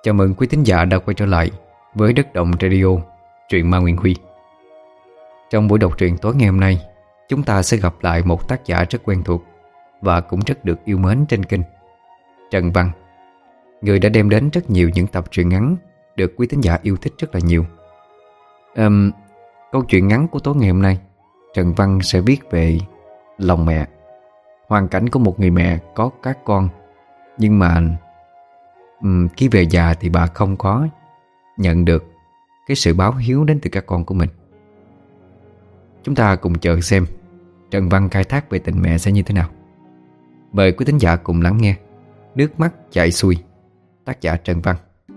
Chào mừng quý thính giả đã quay trở lại với Đất Động Radio, truyện ma Nguyên Huy. Trong buổi đọc truyện tối ngày hôm nay, chúng ta sẽ gặp lại một tác giả rất quen thuộc và cũng rất được yêu mến trên kênh, Trần Văn, người đã đem đến rất nhiều những tập truyện ngắn được quý thính giả yêu thích rất là nhiều. Câu chuyện ngắn của tối ngày hôm nay, Trần Văn sẽ viết về lòng mẹ. Hoàn cảnh của một người mẹ có các con, nhưng mà khi về già thì bà không có nhận được cái sự báo hiếu đến từ các con của mình. Chúng ta cùng chờ xem Trần Văn khai thác về tình mẹ sẽ như thế nào. Mời quý thính giả cùng lắng nghe Nước mắt chảy xuôi, tác giả Trần Văn.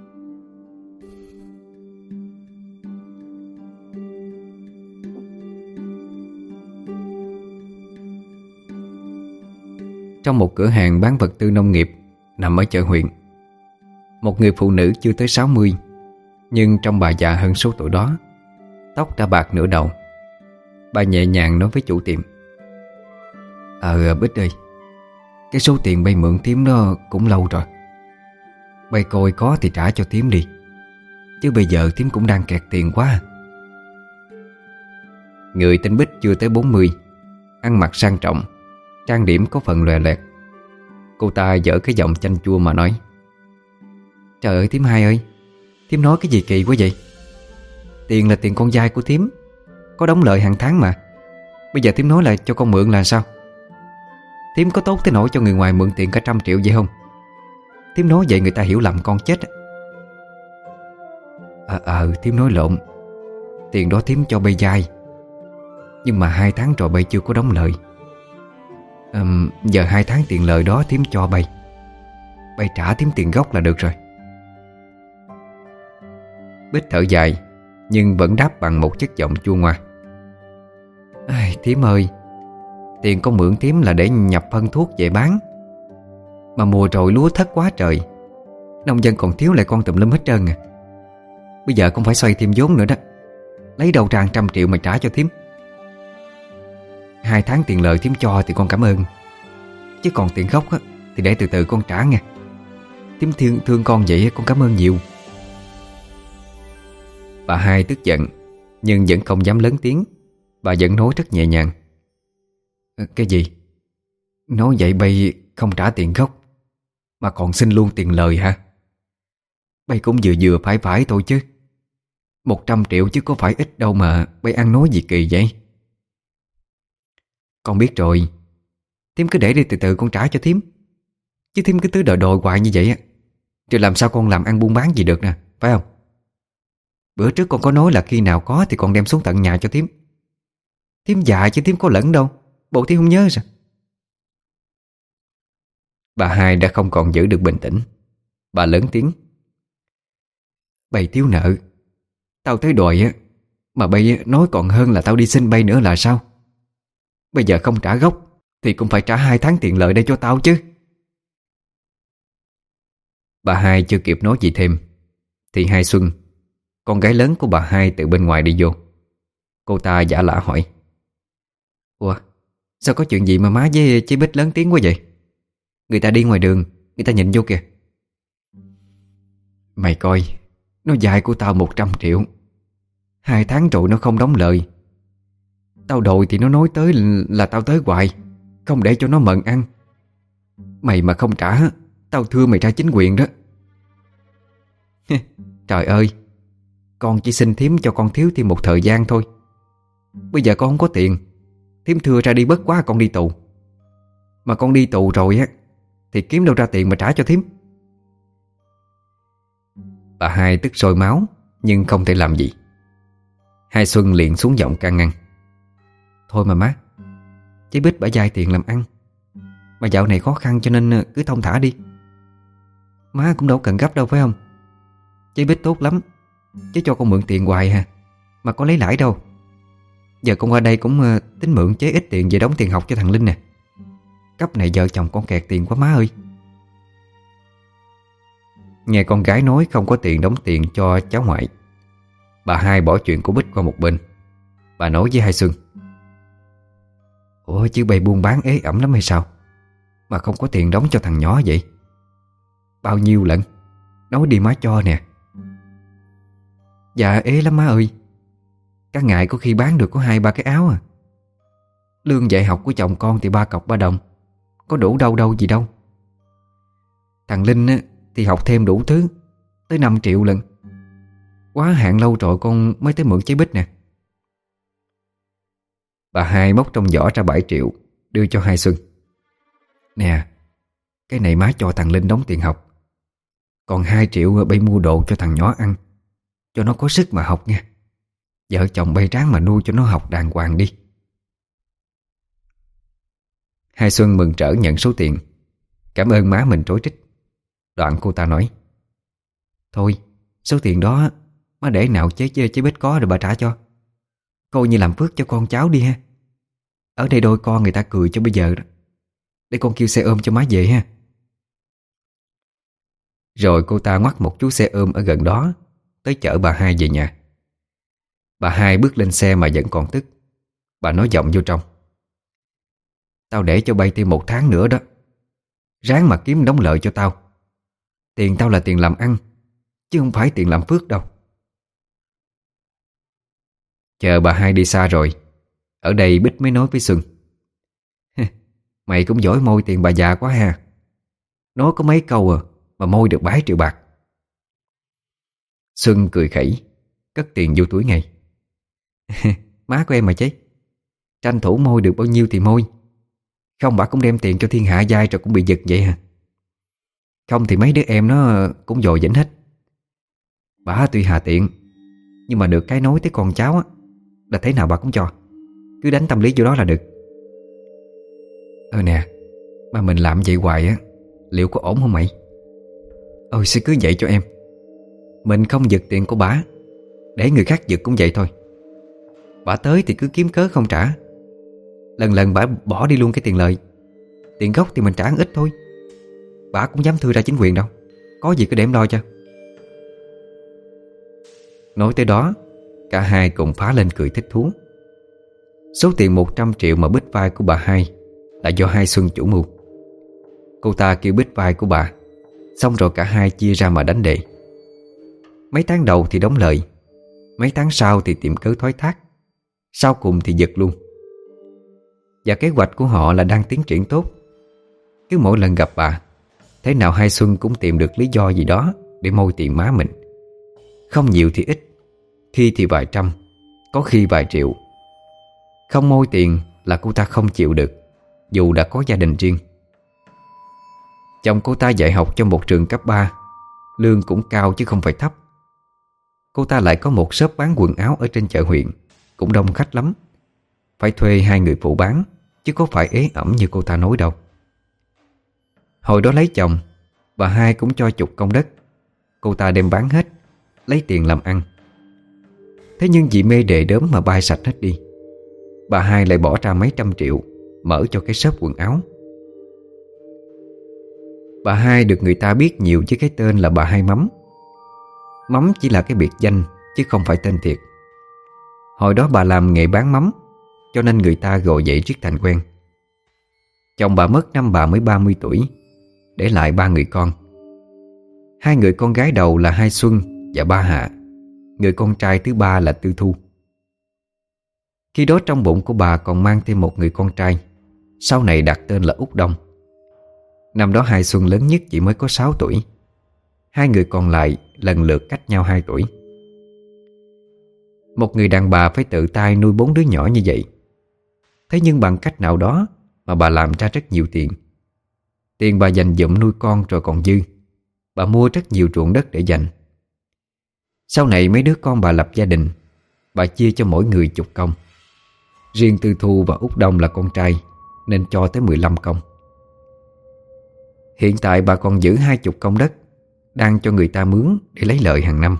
Trong một cửa hàng bán vật tư nông nghiệp nằm ở chợ huyện, một người phụ nữ chưa tới 60, nhưng trông bà già hơn số tuổi đó. Tóc đã bạc nửa đầu. Bà nhẹ nhàng nói với chủ tiệm: Bích ơi, cái số tiền bay mượn thím đó cũng lâu rồi. Bay coi có thì trả cho thím đi, chứ bây giờ thím cũng đang kẹt tiền quá. Người tên Bích chưa tới 40, ăn mặc sang trọng, trang điểm có phần lòe loẹt. Cô ta dở cái giọng chanh chua mà nói: Trời ơi thím hai ơi, thím nói cái gì kỳ quá vậy? Tiền là tiền con dai của thím, có đóng lợi hàng tháng mà. Bây giờ thím nói là cho con mượn là sao? Thím có tốt tới nỗi cho người ngoài mượn tiền cả 100 triệu vậy không? Thím nói vậy người ta hiểu lầm con chết. Thím nói lộn. Tiền đó thím cho bay dai, nhưng mà 2 tháng rồi bay chưa có đóng lợi. Giờ 2 tháng tiền lời đó thím cho bay trả thím tiền gốc là được rồi. Bích thở dài, nhưng vẫn đáp bằng một chất giọng chua ngoa: Thím ơi, tiền con mượn thím là để nhập phân thuốc về bán. Mà mùa rồi lúa thất quá trời, nông dân còn thiếu lại con tùm lum hết trơn à. Bây giờ con phải xoay thêm vốn nữa đó. Lấy đâu ra 100 triệu mà trả cho thím. 2 tháng tiền lời thím cho thì con cảm ơn, chứ còn tiền gốc á, thì để từ từ con trả nha. Thím thương con vậy con cảm ơn nhiều. Bà hai tức giận, nhưng vẫn không dám lớn tiếng. Bà vẫn nói rất nhẹ nhàng: Cái gì? Nói vậy bay không trả tiền gốc mà còn xin luôn tiền lời hả? Bay cũng vừa vừa phải thôi chứ. 100 triệu chứ có phải ít đâu mà bay ăn nói gì kỳ vậy. Con biết rồi, thím cứ để đi từ từ con trả cho thím. Chứ thím cứ đòi hoài như vậy á, rồi làm sao con làm ăn buôn bán gì được nè, phải không? Bữa trước con có nói là khi nào có thì con đem xuống tận nhà cho thím. Thím già chứ thím có lẫn đâu, bộ thím không nhớ sao? Bà hai đã không còn giữ được bình tĩnh. Bà lớn tiếng: Bay thiếu nợ, tao tới đòi á, mà bay nói còn hơn là tao đi xin bay nữa là sao? Bây giờ không trả gốc thì cũng phải trả 2 tháng tiền lợi đây cho tao chứ. Bà hai chưa kịp nói gì thêm thì Hai Xuân, con gái lớn của bà hai, từ bên ngoài đi vô. Cô ta giả lả hỏi: Ủa, sao có chuyện gì mà má với chị Bích lớn tiếng quá vậy? Người ta đi ngoài đường, người ta nhìn vô kìa. Mày coi, nó dài của tao 100 triệu, 2 tháng rồi nó không đóng lời. Tao đòi thì nó nói tới là tao tới hoài, không để cho nó mận ăn. Mày mà không trả, tao thưa mày ra chính quyền đó. Trời ơi, con chỉ xin thím cho con thiếu thêm một thời gian thôi. Bây giờ con không có tiền, thím thưa ra đi bất quá con đi tù. Mà con đi tù rồi á thì kiếm đâu ra tiền mà trả cho thím. Bà hai tức sôi máu, nhưng không thể làm gì. Hai Xuân liền xuống giọng can ngăn: Thôi mà má, chị Bích bả vay tiền làm ăn, mà dạo này khó khăn cho nên cứ thông thả đi. Má cũng đâu cần gấp đâu phải không? Chị Bích tốt lắm, chứ cho con mượn tiền hoài hà, mà có lấy lãi đâu. Giờ con qua đây cũng tính mượn chế ít tiền về đóng tiền học cho thằng Linh nè. Cấp này vợ chồng con kẹt tiền quá má ơi. Nghe con gái nói không có tiền đóng tiền cho cháu ngoại, bà hai bỏ chuyện của Bích qua một bên. Bà nói với Hai Xuân: Ủa chứ bày buôn bán ế ẩm lắm hay sao mà không có tiền đóng cho thằng nhỏ vậy? Bao nhiêu lận? Nói đi má cho nè. Dạ ế lắm má ơi. Cả ngày có khi bán được có 2-3 cái áo à. Lương dạy học của chồng con thì 3 cọc 3 đồng, có đủ đâu đâu gì đâu. Thằng Linh á, thì học thêm đủ thứ, tới 5 triệu lần. Quá hạn lâu rồi con mới tới mượn trái bích nè. Bà hai móc trong giỏ ra 7 triệu đưa cho hai Xuân. Nè, cái này má cho thằng Linh đóng tiền học. Còn 2 triệu bay mua đồ cho thằng nhỏ ăn, cho nó có sức mà học nha. Vợ chồng bay ráng mà nuôi cho nó học đàng hoàng đi. Hai Xuân mừng rỡ nhận số tiền, cảm ơn má mình trối trích. Đoạn cô ta nói: Thôi, số tiền đó má để nào chế bích có rồi bà trả cho. Coi như làm phước cho con cháu đi ha. Ở đây đôi con người ta cười cho bây giờ đó. Để con kêu xe ôm cho má về ha. Rồi cô ta ngoắt một chú xe ôm ở gần đó tới chở bà hai về nhà. Bà hai bước lên xe mà vẫn còn tức. Bà nói giọng vô trong: Tao để cho bay thêm 1 tháng nữa đó. Ráng mà kiếm đóng lợi cho tao. Tiền tao là tiền làm ăn, chứ không phải tiền làm phước đâu. Chờ bà hai đi xa rồi, ở đây Bích mới nói với Xuân: Mày cũng giỏi môi tiền bà già quá ha. Nói có mấy câu à mà môi được 7 triệu bạc. Xuân cười khẩy, cất tiền vô túi ngay. Má của em mà chứ. Tranh thủ môi được bao nhiêu thì môi. Không bà cũng đem tiền cho thiên hạ giai rồi cũng bị giật vậy hả? Không thì mấy đứa em nó cũng dồi dĩnh hết. Bà tuy hà tiện, nhưng mà được cái nối tới con cháu á, là thế nào bà cũng cho. Cứ đánh tâm lý vô đó là được. Nè, mà mình làm vậy hoài á, liệu có ổn không mày? Sẽ cứ vậy cho em. Mình không giật tiền của bà, để người khác giật cũng vậy thôi. Bà tới thì cứ kiếm cớ không trả. Lần lần bà bỏ đi luôn cái tiền lời. Tiền gốc thì mình trả ít thôi. Bà cũng dám thưa ra chính quyền đâu. Có gì cứ để em lo cho. Nói tới đó, cả hai cùng phá lên cười thích thú. Số tiền 100 triệu mà bích vai của bà hai là do hai Xuân chủ mưu. Cô ta kêu bích vai của bà, xong rồi cả hai chia ra mà đánh đề. Mấy tháng đầu thì đóng lời, mấy tháng sau thì tìm cớ thoái thác, sau cùng thì giật luôn. Và kế hoạch của họ là đang tiến triển tốt. Cứ mỗi lần gặp bà, thế nào hai Xuân cũng tìm được lý do gì đó để môi tiền má mình. Không nhiều thì ít, khi thì vài trăm, có khi vài triệu. Không môi tiền là cô ta không chịu được, dù đã có gia đình riêng. Chồng cô ta dạy học trong một trường cấp 3, lương cũng cao chứ không phải thấp. Cô ta lại có một shop bán quần áo ở trên chợ huyện, cũng đông khách lắm. Phải thuê 2 người phụ bán, chứ có phải ế ẩm như cô ta nói đâu. Hồi đó lấy chồng, bà hai cũng cho chục công đất. Cô ta đem bán hết, lấy tiền làm ăn. Thế nhưng vì mê đề đớm mà bay sạch hết đi. Bà hai lại bỏ ra mấy trăm triệu mở cho cái shop quần áo. Bà hai được người ta biết nhiều với cái tên là bà hai Mắm. Mắm chỉ là cái biệt danh, chứ không phải tên thiệt. Hồi đó bà làm nghề bán mắm, cho nên người ta gọi vậy riết thành quen. Chồng bà mất năm bà mới 30 tuổi, để lại 3 người con. 2 người con gái đầu là Hai Xuân và Ba Hạ. Người con trai thứ 3 là Tư Thu. Khi đó trong bụng của bà còn mang thêm một người con trai, sau này đặt tên là Út Đông. Năm đó Hai Xuân lớn nhất chỉ mới có 6 tuổi. 2 người còn lại lần lượt cách nhau 2 tuổi. Một người đàn bà phải tự tay nuôi 4 đứa nhỏ như vậy. Thế nhưng bằng cách nào đó mà bà làm ra rất nhiều tiền. Tiền bà dành dụm nuôi con rồi còn dư. Bà mua rất nhiều ruộng đất để dành. Sau này mấy đứa con bà lập gia đình, bà chia cho mỗi người chục công. Riêng Tư Thu và Út Đông là con trai, nên cho tới 15 công. Hiện tại bà còn giữ 20 công đất, đang cho người ta mướn để lấy lợi hàng năm.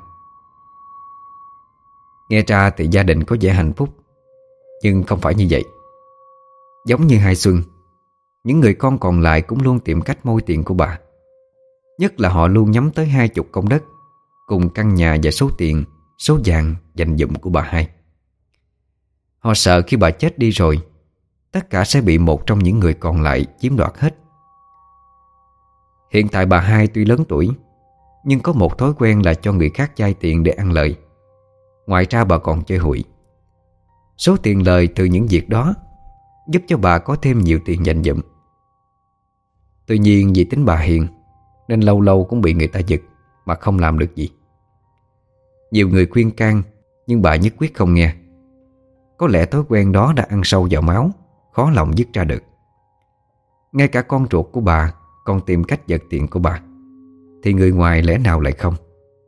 Nghe ra thì gia đình có vẻ hạnh phúc, nhưng không phải như vậy. Giống như Hai Xuân, những người con còn lại cũng luôn tìm cách môi tiền của bà. Nhất là họ luôn nhắm tới 20 công đất, cùng căn nhà và số tiền, số vàng dành dụm của bà hai. Họ sợ khi bà chết đi rồi, tất cả sẽ bị một trong những người còn lại chiếm đoạt hết. Hiện tại bà hai tuy lớn tuổi, nhưng có một thói quen là cho người khác vay tiền để ăn lời. Ngoài ra bà còn chơi hụi. Số tiền lời từ những việc đó giúp cho bà có thêm nhiều tiền dành dụm. Tuy nhiên vì tính bà hiền nên lâu lâu cũng bị người ta giật mà không làm được gì. Nhiều người khuyên can nhưng bà nhất quyết không nghe. Có lẽ thói quen đó đã ăn sâu vào máu, khó lòng dứt ra được. Ngay cả con ruột của bà còn tìm cách giật tiền của bà, thì người ngoài lẽ nào lại không?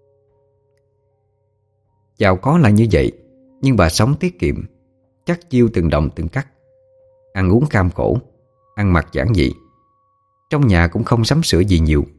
Giàu có là như vậy, nhưng bà sống tiết kiệm, chắc chiêu từng đồng từng cắt. Ăn uống cam khổ, ăn mặc giản dị. Trong nhà cũng không sắm sửa gì nhiều.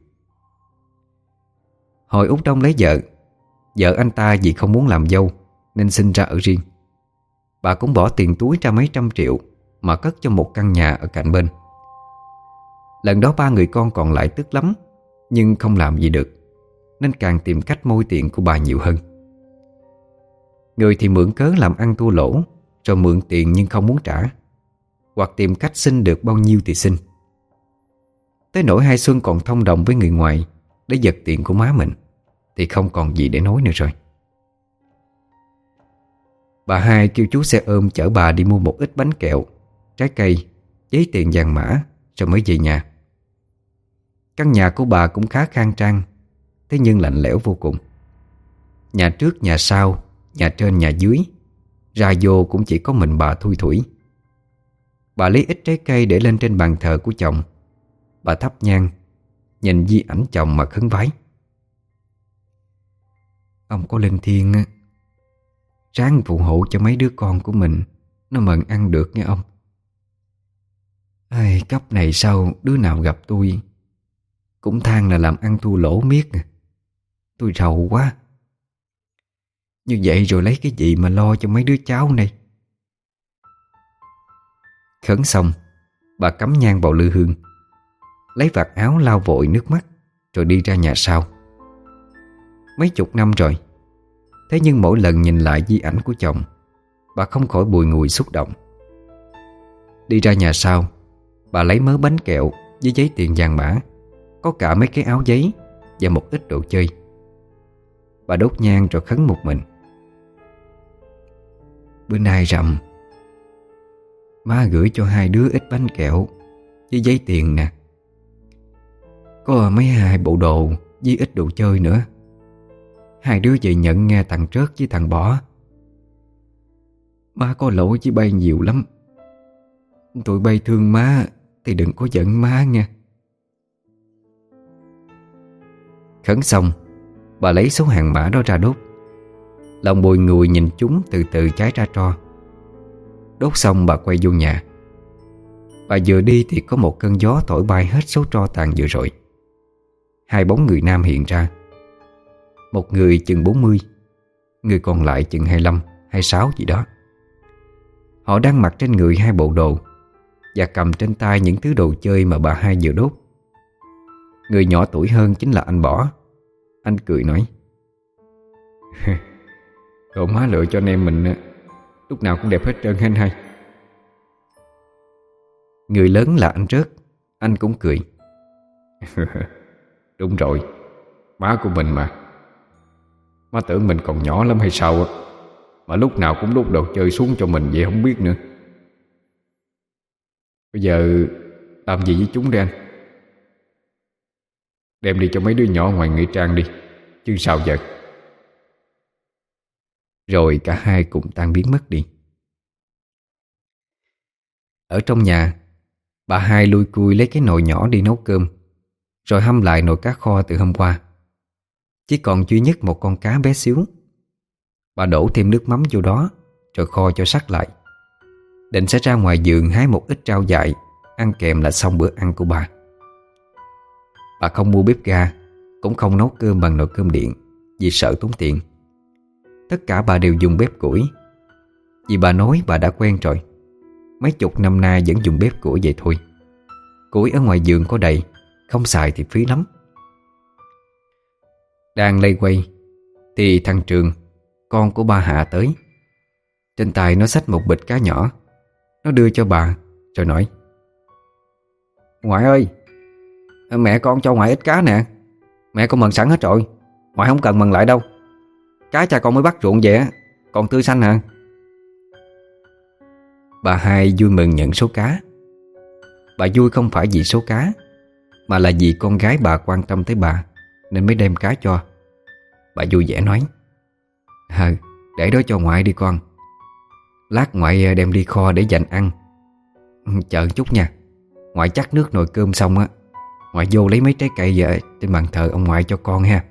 Hồi Út Đông lấy vợ, vợ anh ta vì không muốn làm dâu nên sinh ra ở riêng. Bà cũng bỏ tiền túi ra mấy trăm triệu mà cất cho một căn nhà ở cạnh bên. Lần đó ba người con còn lại tức lắm, nhưng không làm gì được, nên càng tìm cách moi tiền của bà nhiều hơn. Người thì mượn cớ làm ăn thua lỗ, rồi mượn tiền nhưng không muốn trả, hoặc tìm cách xin được bao nhiêu thì xin. Tới nỗi Hai Xuân còn thông đồng với người ngoài để giật tiền của má mình, thì không còn gì để nói nữa rồi. Bà Hai kêu chú xe ôm chở bà đi mua một ít bánh kẹo, trái cây, giấy tiền vàng mã, rồi mới về nhà. Căn nhà của bà cũng khá khang trang, thế nhưng lạnh lẽo vô cùng. Nhà trước nhà sau, nhà trên nhà dưới, ra vô cũng chỉ có mình bà thui thủi. Bà lấy ít trái cây để lên trên bàn thờ của chồng. Bà thắp nhang, nhìn di ảnh chồng mà khấn vái. Ông có lên thiên á, ráng phù hộ cho mấy đứa con của mình nó mần ăn được nghe ông. Ai, cấp này sao đứa nào gặp tôi cũng than là làm ăn thua lỗ miết à. Tôi rầu quá. Như vậy rồi lấy cái gì mà lo cho mấy đứa cháu này. Khấn xong, bà cắm nhang vào lư hương, lấy vạt áo lau vội nước mắt, rồi đi ra nhà sau. Mấy chục năm rồi, thế nhưng mỗi lần nhìn lại di ảnh của chồng, bà không khỏi bùi ngùi xúc động. Đi ra nhà sau, bà lấy mớ bánh kẹo với giấy tiền vàng mã, có cả mấy cái áo giấy và một ít đồ chơi. Bà đốt nhang rồi khấn một mình. Bữa nay rằm, má gửi cho hai đứa ít bánh kẹo với giấy tiền nè. Có mấy hai bộ đồ với ít đồ chơi nữa. Hai đứa về nhận nghe thằng Trớt với thằng Bỏ. Má có lỗi với bay nhiều lắm. Tụi bay thương má thì đừng có giận má nha. Khấn xong, bà lấy số hàng mã đó ra đốt. Lòng bùi ngùi nhìn chúng từ từ cháy ra tro. Đốt xong bà quay vô nhà. Bà vừa đi thì có một cơn gió thổi bay hết số tro tàn vừa rồi. Hai bóng người nam hiện ra. Một người chừng 40, người còn lại chừng 25, 26 gì đó. Họ đang mặc trên người hai bộ đồ và cầm trên tay những thứ đồ chơi mà bà Hai vừa đốt. Người nhỏ tuổi hơn chính là anh Bỏ. Anh cười nói: Đồ má lựa cho anh em mình lúc nào cũng đẹp hết trơn anh Hai. Người lớn là anh Rớt. Anh cũng cười: Đúng rồi, má của mình mà. Má tưởng mình còn nhỏ lắm hay sao á, mà lúc nào cũng đút đồ chơi xuống cho mình vậy không biết nữa. Bây giờ làm gì với chúng đây anh? Đem đi cho mấy đứa nhỏ ngoài nghĩa trang đi, chứ sao giờ. Rồi cả hai cùng tan biến mất đi. Ở trong nhà, bà Hai lui cui lấy cái nồi nhỏ đi nấu cơm, rồi hâm lại nồi cá kho từ hôm qua. Chỉ còn duy nhất một con cá bé xíu. Bà đổ thêm nước mắm vô đó, rồi kho cho sắc lại. Định sẽ ra ngoài vườn hái một ít rau dại, ăn kèm là xong bữa ăn của bà. Bà không mua bếp ga, cũng không nấu cơm bằng nồi cơm điện, vì sợ tốn tiền. Tất cả bà đều dùng bếp củi. Vì bà nói bà đã quen rồi. Mấy chục năm nay vẫn dùng bếp củi vậy thôi. Củi ở ngoài vườn có đầy, không xài thì phí lắm. Đang lây quay thì thằng Trường, con của ba Hạ tới. Trên tay nó xách một bịch cá nhỏ. Nó đưa cho bà rồi nói: Ngoại ơi, mẹ con cho ngoại ít cá nè. Mẹ con mần sẵn hết rồi, ngoại không cần mần lại đâu. Cá cha con mới bắt ruộng về á, còn tươi xanh hả? Bà hai vui mừng nhận số cá. Bà vui không phải vì số cá, mà là vì con gái bà quan tâm tới bà nên mới đem cá cho. Bà vui vẻ nói: để đó cho ngoại đi con. Lát ngoại đem đi kho để dành ăn. Chờ chút nha, ngoại chắc nước nồi cơm xong á, ngoại vô lấy mấy trái cây về trên bàn thờ ông ngoại cho con ha.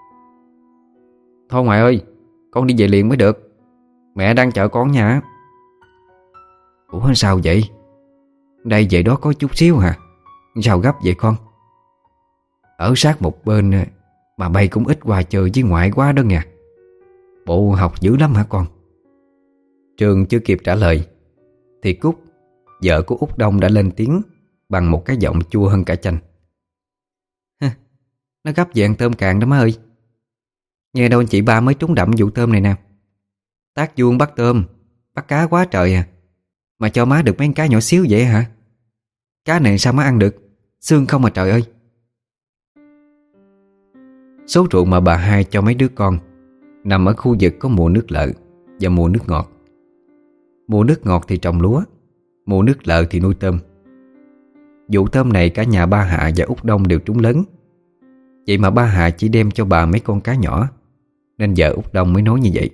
Thôi ngoại ơi, con đi về liền mới được, mẹ đang chờ con nha. Ủa sao vậy? Đây về đó có chút xíu hả? Sao gấp vậy con? Ở sát một bên mà bay cũng ít qua chơi với ngoại quá đó nha. Bộ học dữ lắm hả con? Trường chưa kịp trả lời thì Cúc, vợ của Út Đông, đã lên tiếng bằng một cái giọng chua hơn cả chanh. Nó gấp về ăn tôm càng đó má ơi. Nghe đâu anh chị ba mới trúng đậm vụ tôm này nè. Tác vuông bắt tôm, bắt cá quá trời à, mà cho má được mấy cá nhỏ xíu vậy hả? Cá này sao má ăn được, xương không mà trời ơi. Số ruộng mà bà hai cho mấy đứa con nằm ở khu vực có mùa nước lợ và mùa nước ngọt. Mùa nước ngọt thì trồng lúa, mùa nước lợ thì nuôi tôm. Vụ tôm này cả nhà ba Hạ và Út Đông đều trúng lớn. Vậy mà ba Hạ chỉ đem cho bà mấy con cá nhỏ, nên vợ Út Đông mới nói như vậy.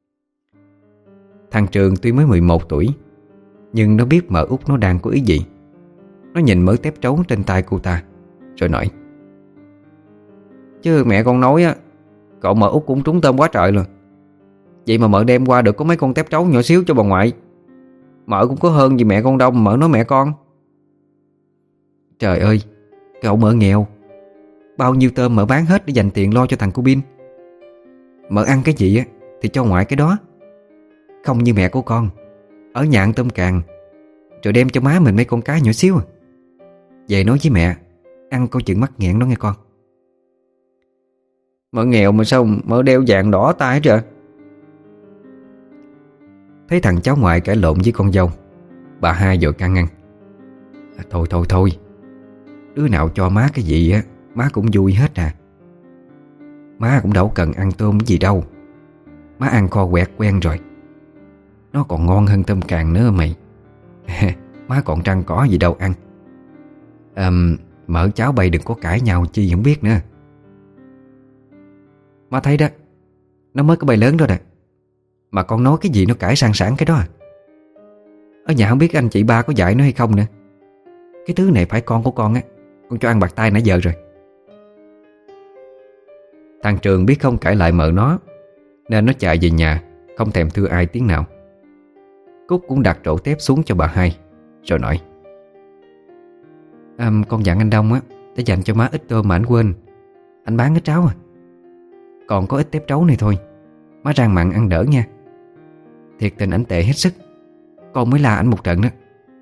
Thằng Trường tuy mới 11 tuổi, nhưng nó biết mợ Út nó đang có ý gì. Nó nhìn mớ tép trấu trên tay cô ta rồi nói: Chứ mẹ con nói á, cậu mợ Út cũng trúng tôm quá trời luôn. Vậy mà mợ đem qua được có mấy con tép trấu nhỏ xíu cho bà ngoại. Mợ cũng có hơn gì mẹ con đâu mà mợ nói mẹ con. Trời ơi, cậu mợ nghèo, bao nhiêu tôm mợ bán hết để dành tiền lo cho thằng cu Bin. Mợ ăn cái gì á thì cho ngoại cái đó. Không như mẹ của con, ở nhà ăn tôm càng rồi đem cho má mình mấy con cá nhỏ xíu à. Về nói với mẹ, ăn coi chừng mắc nghẹn đó nghe con. Mợ nghèo mà sao mợ đeo vàng đỏ tay hết rồi? Thấy thằng cháu ngoại cãi lộn với con dâu, bà hai vội can ngăn: Thôi, đứa nào cho má cái gì á má cũng vui hết à. Má cũng đâu cần ăn tôm gì đâu, má ăn kho quẹt quen rồi. Nó còn ngon hơn tôm càng nữa mày. Má còn trăng cỏ gì đâu ăn. Mợ cháu bay đừng có cãi nhau chi không biết nữa. Má thấy đó, nó mới có bay lớn đó nè, mà con nói cái gì nó cãi sang sảng cái đó à. Ở nhà không biết anh chị ba có dạy nó hay không nữa. Cái thứ này phải con của con á, con cho ăn bạc tay nãy giờ rồi. Thằng Trường biết không cãi lại mợ nó, nên nó chạy về nhà, không thèm thưa ai tiếng nào. Cúc cũng đặt rổ tép xuống cho bà hai, rồi nói: Con dặn anh Đông á, để dành cho má ít tôm mà anh quên. Anh bán ít tráo à. Còn có ít tép trấu này thôi, má rang mặn ăn đỡ nha. Thiệt tình ảnh tệ hết sức, con mới la ảnh một trận đó.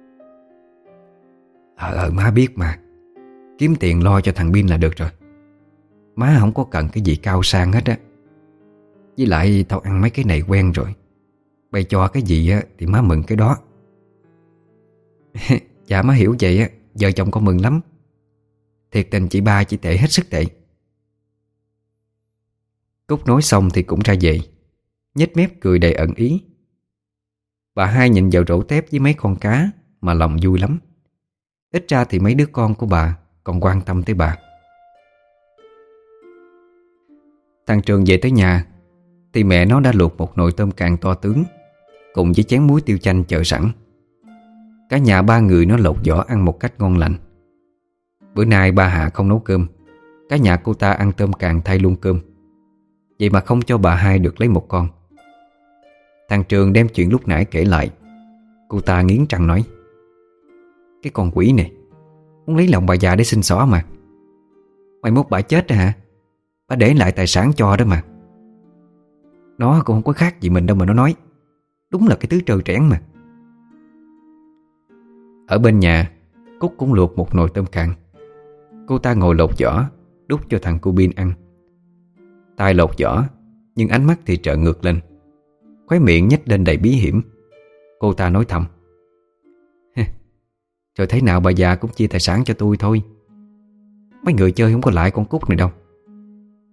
Má biết mà. Kiếm tiền lo cho thằng Bin là được rồi. Má không có cần cái gì cao sang hết á. Với lại tao ăn mấy cái này quen rồi. Bày cho cái gì á thì má mừng cái đó. Dạ má hiểu vậy á, vợ chồng con mừng lắm. Thiệt tình chị ba chỉ tệ hết sức tệ. Cúc nói xong thì cũng ra về, nhếch mép cười đầy ẩn ý. Bà hai nhìn vào rổ tép với mấy con cá mà lòng vui lắm. Ít ra thì mấy đứa con của bà còn quan tâm tới bà. Thằng Trường về tới nhà thì mẹ nó đã luộc một nồi tôm càng to tướng cùng với chén muối tiêu chanh chờ sẵn. Cả nhà ba người nó lột vỏ ăn một cách ngon lành. Bữa nay ba Hạ không nấu cơm, cả nhà cô ta ăn tôm càng thay luôn cơm. Vậy mà không cho bà hai được lấy một con. Thằng Trường đem chuyện lúc nãy kể lại. Cô ta nghiến răng nói: Cái con quỷ này muốn lấy lòng bà già để xin xỏ mà. Mai mốt bà chết rồi hả? Bà để lại tài sản cho đó mà. Nó cũng không có khác gì mình đâu mà nó nói. Đúng là cái thứ trơ trẽn mà. Ở bên nhà, Cúc cũng luộc một nồi tôm càng. Cô ta ngồi lột vỏ, đút cho thằng cu Bin ăn. Tay lột vỏ, nhưng ánh mắt thì trợn ngược lên, khóe miệng nhếch lên đầy bí hiểm. Cô ta nói thầm: Rồi thế nào bà già cũng chia tài sản cho tôi thôi. Mấy người chơi không có lại con Cúc này đâu.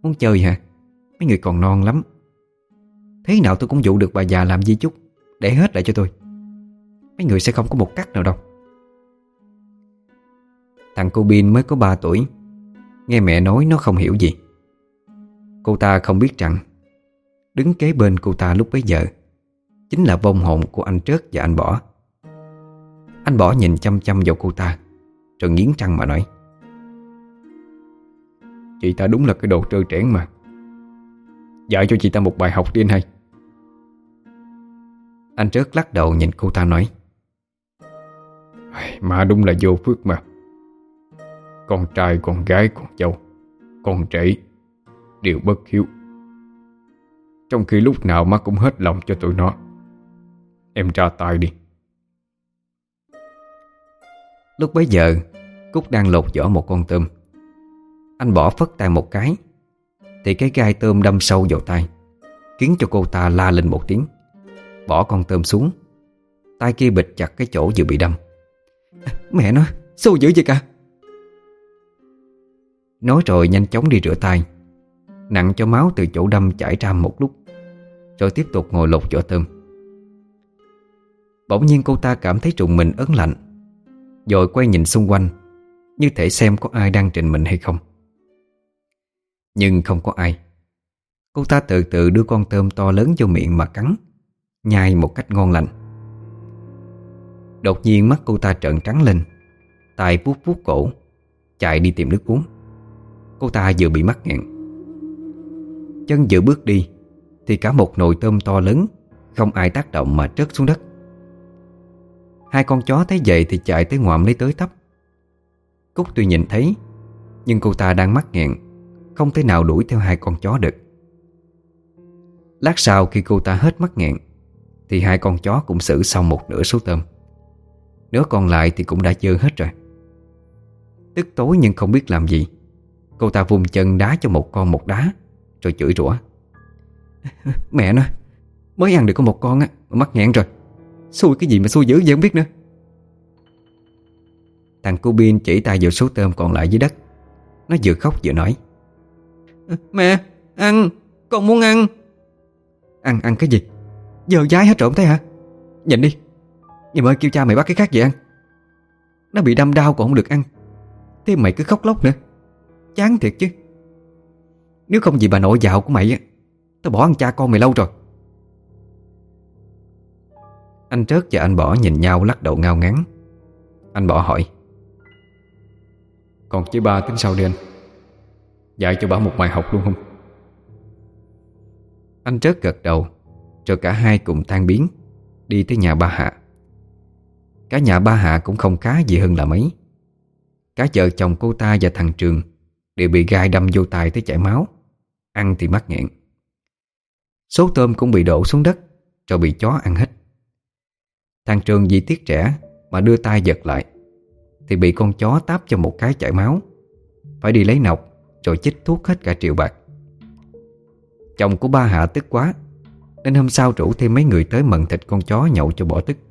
Muốn chơi hả? Mấy người còn non lắm. Thế nào tôi cũng dụ được bà già làm di chúc, để hết lại cho tôi. Mấy người sẽ không có một cắt nào đâu. Thằng cô Bin mới có 3 tuổi, nghe mẹ nói nó không hiểu gì. Cô ta không biết rằng đứng kế bên cô ta lúc bấy giờ chính là vong hồn của anh Trớt và anh Bỏ. Anh Bỏ nhìn chăm chăm vào cô ta, rồi nghiến răng mà nói: "Chị ta đúng là cái đồ trơ trẽn mà. Dạy cho chị ta một bài học đi anh hay." Anh Trớt lắc đầu nhìn cô ta nói: "Mà đúng là vô phước mà. Con trai, con gái, con dâu, con rể đều bất hiếu, trong khi lúc nào má cũng hết lòng cho tụi nó. Em ra tay đi." Lúc bấy giờ Cúc đang lột vỏ một con tôm. Anh Bỏ phất tay một cái thì cái gai tôm đâm sâu vào tay, khiến cho cô ta la lên một tiếng, bỏ con tôm xuống. Tay kia bịt chặt cái chỗ vừa bị đâm. "Mẹ nó, sao dữ vậy cả?" Nói rồi nhanh chóng đi rửa tay, nặng cho máu từ chỗ đâm chảy ra một lúc, rồi tiếp tục ngồi lột vỏ tôm. Bỗng nhiên cô ta cảm thấy trùng mình ớn lạnh, rồi quay nhìn xung quanh, như thể xem có ai đang trình mình hay không. Nhưng không có ai. Cô ta từ từ đưa con tôm to lớn vô miệng mà cắn, nhai một cách ngon lành. Đột nhiên mắt cô ta trợn trắng lên, tay vuốt vuốt cổ, chạy đi tìm nước uống. Cô ta vừa bị mắc nghẹn. Chân vừa bước đi thì cả một nồi tôm to lớn không ai tác động mà rớt xuống đất. Hai con chó thấy vậy thì chạy tới ngoạm lấy tới tấp. Cúc tuy nhìn thấy, nhưng cô ta đang mắc nghẹn, không thể nào đuổi theo hai con chó được. Lát sau khi cô ta hết mắc nghẹn thì hai con chó cũng xử xong một nửa số tôm. Nửa còn lại thì cũng đã dơ hết rồi. Tức tối nhưng không biết làm gì, cô ta vung chân đá cho một con một đá, rồi chửi rủa: "Mẹ nó, mới ăn được có một con á mà mắc nghẹn rồi. Xui cái gì mà xui dữ vậy không biết nữa." Thằng cô Bin chỉ tay vào số tôm còn lại dưới đất. Nó vừa khóc vừa nói: "Mẹ, ăn, con muốn ăn." Ăn cái gì? Dơ dái hết trộm thế hả? Nhìn đi, nhưng ơi kêu cha mày bắt cái khác về ăn. Nó bị đâm đau còn không được ăn, thế mày cứ khóc lóc nữa, chán thiệt chứ. Nếu không vì bà nội dạo của mày á, tao bỏ ăn cha con mày lâu rồi. Anh Trớt và anh Bỏ nhìn nhau lắc đầu ngao ngán. Anh Bỏ hỏi: "Còn chị ba tính sao đi anh? Dạy cho bà một bài học luôn không?" Anh Trớt gật đầu, rồi cả hai cùng tan biến, đi tới nhà ba Hạ. Cả nhà ba Hạ cũng không khá gì hơn là mấy. Cả vợ chồng cô ta và thằng Trường đều bị gai đâm vô tai tới chảy máu, ăn thì mắc nghẹn. Số tôm cũng bị đổ xuống đất, rồi bị chó ăn hết. Thằng Trường vì tiếc trẻ mà đưa tay giật lại, thì bị con chó táp cho một cái chảy máu, phải đi lấy nọc rồi chích thuốc hết cả 1 triệu bạc. Chồng của ba Hạ tức quá, nên hôm sau rủ thêm mấy người tới mần thịt con chó nhậu cho bỏ tức.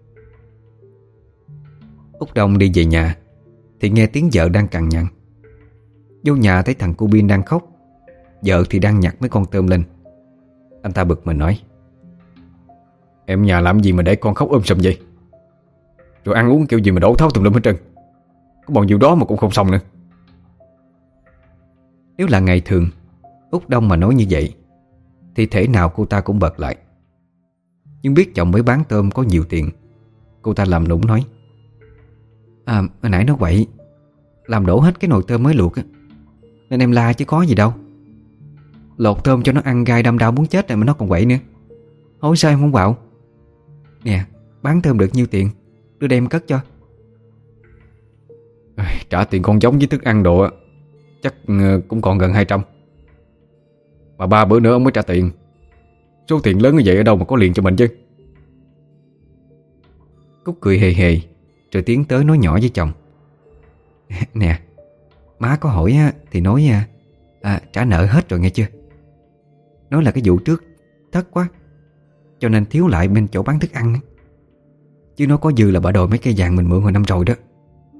Út Đông đi về nhà thì nghe tiếng vợ đang cằn nhằn. Vô nhà thấy thằng cu Bin đang khóc, vợ thì đang nhặt mấy con tôm lên. Anh ta bực mình nói: "Em nhà làm gì mà để con khóc sùm vậy? Rồi ăn uống kiểu gì mà đổ tháo tùm lum hết trơn. Có bao nhiêu đó mà cũng không xong nữa." Nếu là ngày thường Út Đông mà nói như vậy thì thể nào cô ta cũng bật lại. Nhưng biết chồng mới bán tôm có nhiều tiền, cô ta làm nũng nói: "Hồi nãy nó quậy, làm đổ hết cái nồi tôm mới luộc á, nên em la chứ có gì đâu. Lột tôm cho nó ăn gai đâm đau muốn chết rồi mà nó còn quậy nữa. Hối sao em không quạo? Nè, bán tôm được nhiêu tiền, đưa đem cất cho." Trả tiền con giống với thức ăn đồ chắc cũng còn gần 200. Mà 3 bữa nữa ông mới trả tiền. Số tiền lớn như vậy ở đâu mà có liền cho mình chứ. Cúc cười hề hề, rồi tiến tới nói nhỏ với chồng: "Nè, má có hỏi thì nói trả nợ hết rồi nghe chưa. Nói là cái vụ trước thất quá, cho nên thiếu lại bên chỗ bán thức ăn. Chứ nó có dư là bà đòi mấy cây vàng mình mượn hồi năm rồi đó.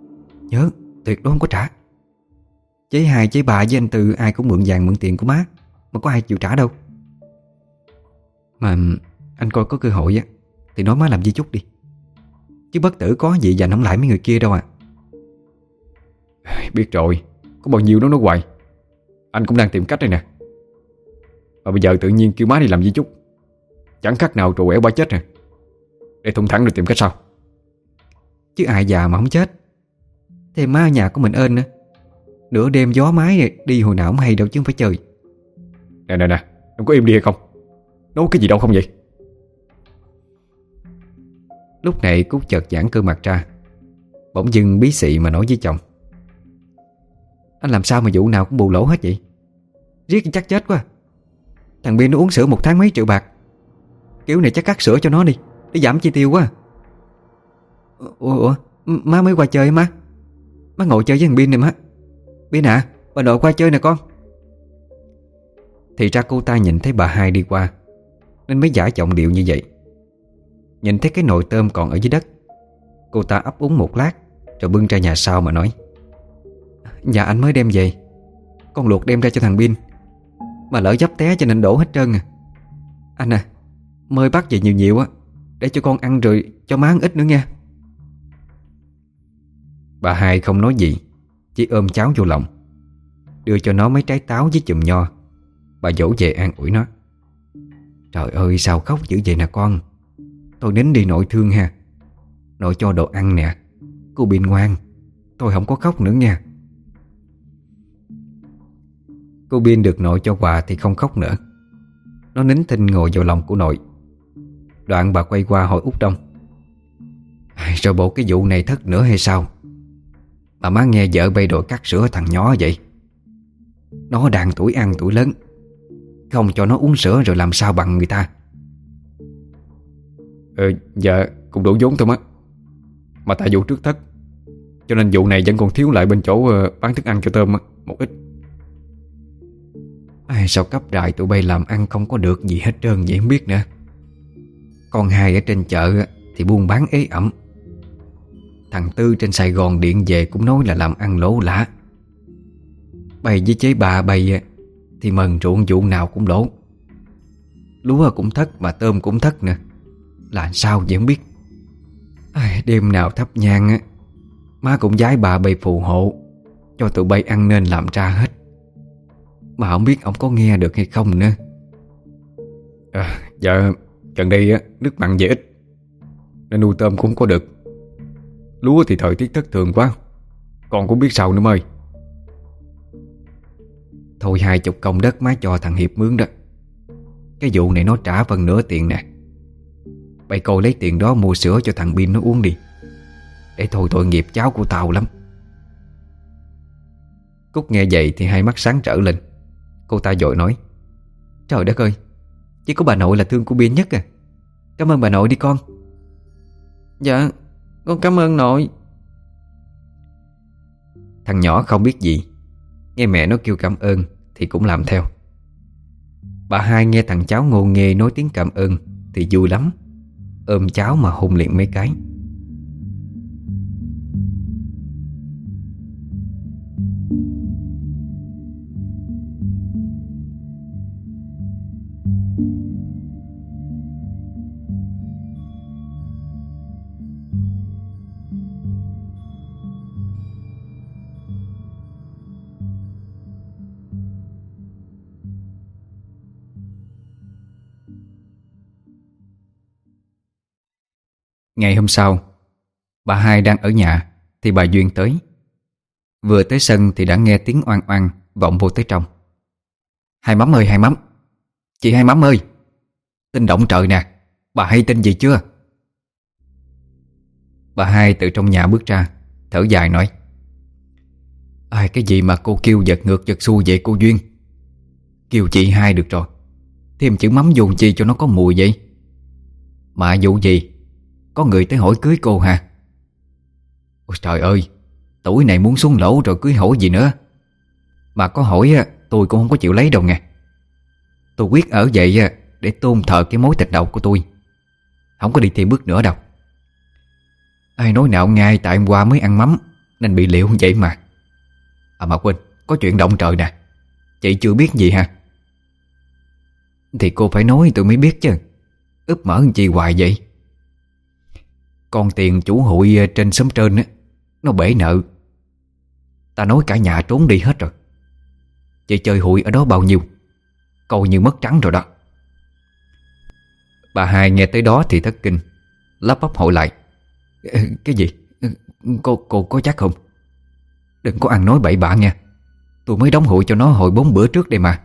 Nhớ, tuyệt đối không có trả. Chế 2, chế 3 với anh Tư ai cũng mượn vàng mượn tiền của má, mà có ai chịu trả đâu. Mà anh coi có cơ hội á thì nói má làm di chúc đi, chứ bất tử có gì dành không lại mấy người kia đâu à. Biết rồi, có bao nhiêu đó nói hoài. Anh cũng đang tìm cách đây nè. Mà bây giờ tự nhiên kêu má đi làm di chúc, chẳng khác nào trù ẻo ba chết nè. Để thủng thẳng rồi tìm cách sao? Chứ ai già mà không chết. Thêm má ở nhà của mình ên nữa. Nửa đêm gió mái đi hồi nào cũng hay đâu chứ không phải chơi. Nè, em có im đi hay không? Nói cái gì đâu không vậy? Lúc này Cúc chợt giãn cơ mặt ra, bỗng dưng bí xị mà nói với chồng: Anh làm sao mà vụ nào cũng bù lỗ hết vậy? Riết chắc chết quá. Thằng Biên nó uống sữa 1 tháng mấy triệu bạc. Kiểu này chắc cắt sữa cho nó đi, để giảm chi tiêu quá. Ủa má mới qua chơi má. Má ngồi chơi với thằng Biên này má. Biên à, bà nội qua chơi nè con. Thì ra cô ta nhìn thấy bà hai đi qua nên mới giả giọng điệu như vậy. Nhìn thấy cái nồi tôm còn ở dưới đất, cô ta ấp úng một lát rồi bưng ra nhà sau mà nói: Dạ anh mới đem về, con luộc đem ra cho thằng Biên, mà lỡ dấp té cho nên đổ hết trơn à. Anh à, mời bắt về nhiều nhiều á, để cho con ăn rồi cho má ăn ít nữa nha. Bà hai không nói gì, chỉ ôm cháu vô lòng, đưa cho nó mấy trái táo với chùm nho. Bà dỗ về an ủi nó: Trời ơi sao khóc dữ vậy nè con. Tôi nín đi nội thương ha. Nội cho đồ ăn nè. Cô Biên ngoan, tôi không có khóc nữa nha. Cô Biên được nội cho quà thì không khóc nữa. Nó nín thinh ngồi vào lòng của nội. Đoạn bà quay qua hỏi Út Đông: Rồi bộ cái vụ này thất nữa hay sao? Mà má nghe vợ bay đội cắt sữa thằng nhỏ vậy. Nó đang tuổi ăn tuổi lớn, không cho nó uống sữa rồi làm sao bằng người ta. Dạ cũng đủ vốn thôi má. Mà tại vụ trước thất, cho nên vụ này vẫn còn thiếu lại bên chỗ bán thức ăn cho tôm một ít. Sao cấp rại tụi bay làm ăn không có được gì hết trơn vậy không biết nữa. Con hai ở trên chợ thì buôn bán ế ẩm. Thằng Tư trên Sài Gòn điện về cũng nói là làm ăn lỗ lã. Bày với chế bà bày thì mần ruộng vụ nào cũng lỗ. Lúa cũng thất mà tôm cũng thất nữa. Là sao vậy không biết. Đêm nào thắp nhang á, má cũng giái bà bày phù hộ cho tụi bay ăn nên làm ra hết. Mà không biết ông có nghe được hay không nữa. Dạ gần đây á, nước mặn về ít nên nuôi tôm cũng không có được. Lúa thì thời tiết thất thường quá, con cũng biết sao nữa ơi. Thôi 20 công đất má cho thằng Hiệp mướn đó. Cái vụ này nó trả phần nửa tiền nè. Bày coi lấy tiền đó mua sữa cho thằng Bin nó uống đi. Để thôi tội nghiệp cháu của tao lắm. Cúc nghe vậy thì hai mắt sáng trở lên. Cô ta vội nói: Trời đất ơi, chỉ có bà nội là thương của Bin nhất à. Cảm ơn bà nội đi con. Dạ, con cảm ơn nội. Thằng nhỏ không biết gì, nghe mẹ nó kêu cảm ơn thì cũng làm theo. Bà hai nghe thằng cháu ngô nghê nói tiếng cảm ơn thì vui lắm, ôm cháu mà hôn liền mấy cái. Ngày hôm sau, bà hai đang ở nhà thì bà Duyên tới. Vừa tới sân thì đã nghe tiếng oan oan vọng vô tới trong. Hai Mắm ơi, Hai Mắm. Chị Hai Mắm ơi, tin động trời nè. Bà hay tin gì chưa? Bà hai từ trong nhà bước ra, thở dài nói: Cái gì mà cô kêu giật ngược giật xuôi vậy cô Duyên? Kêu chị hai được rồi, thêm chữ mắm vô chi cho nó có mùi vậy? Mà vụ gì? Có người tới hỏi cưới cô hả? Ôi trời ơi, tuổi này muốn xuống lỗ rồi cưới hỏi gì nữa. Mà có hỏi tôi cũng không có chịu lấy đâu nghe. Tôi quyết ở vậy để tôn thờ cái mối tình đầu của tôi, không có đi thêm bước nữa đâu. Ai nói nào ngay tại hôm qua mới ăn mắm nên bị liệu vậy mà. À mà quên, có chuyện động trời nè. Chị chưa biết gì hả? Thì cô phải nói tôi mới biết chứ. Úp mở làm chi hoài vậy? Con tiền chủ hụi trên xóm trên á, nó bể nợ. Ta nói cả nhà trốn đi hết rồi. Chị chơi hụi ở đó bao nhiêu, coi như mất trắng rồi đó. Bà hai nghe tới đó thì thất kinh, lắp bắp hỏi lại: Cái gì? Cô có chắc không? Đừng có ăn nói bậy bạ nha. Tôi mới đóng hụi cho nó hồi 4 bữa trước đây mà.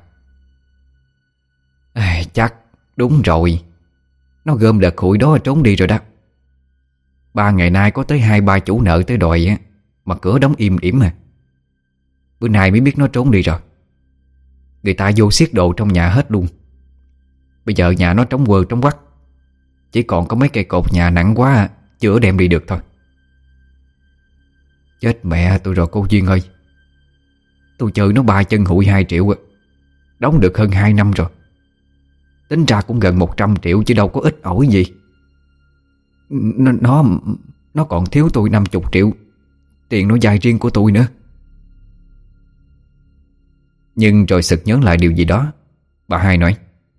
Chắc đúng rồi. Nó gom đợt hụi đó trốn đi rồi đó. 3 ngày nay có tới 2-3 chủ nợ tới đòi á, mà cửa đóng im ỉm à. Bữa nay mới biết nó trốn đi rồi. Người ta vô xiết đồ trong nhà hết luôn. Bây giờ nhà nó trống quơ trống quắc, chỉ còn có mấy cây cột nhà nặng quá, chưa đem đi được thôi. Chết mẹ tôi rồi cô Duyên ơi. Tôi chơi nó 3 chân hụi 2 triệu, đóng được hơn 2 năm rồi. Tính ra cũng gần 100 triệu chứ đâu có ít ỏi gì. Nó còn thiếu tôi 50 triệu tiền nó vay riêng của tôi nữa. Nhưng rồi sực nhớ lại điều gì đó, bà hai nói: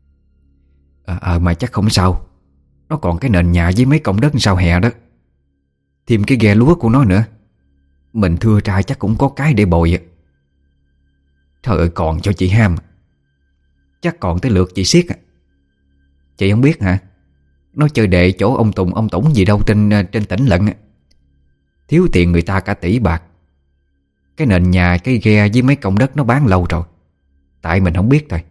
Mà chắc không sao. Nó còn cái nền nhà với mấy cọng đất sau hè đó, thêm cái ghe lúa của nó nữa. Mình thưa trai chắc cũng có cái để bồi. Trời ơi, còn cho chị ham. Chắc còn tới lượt chị siết à. Chị không biết hả? Nó chơi đệ chỗ ông Tùng ông Tủng gì đâu trên tỉnh lận. Thiếu tiền người ta cả tỷ bạc. Cái nền nhà, cái ghe với mấy cọng đất nó bán lâu rồi, tại mình không biết thôi.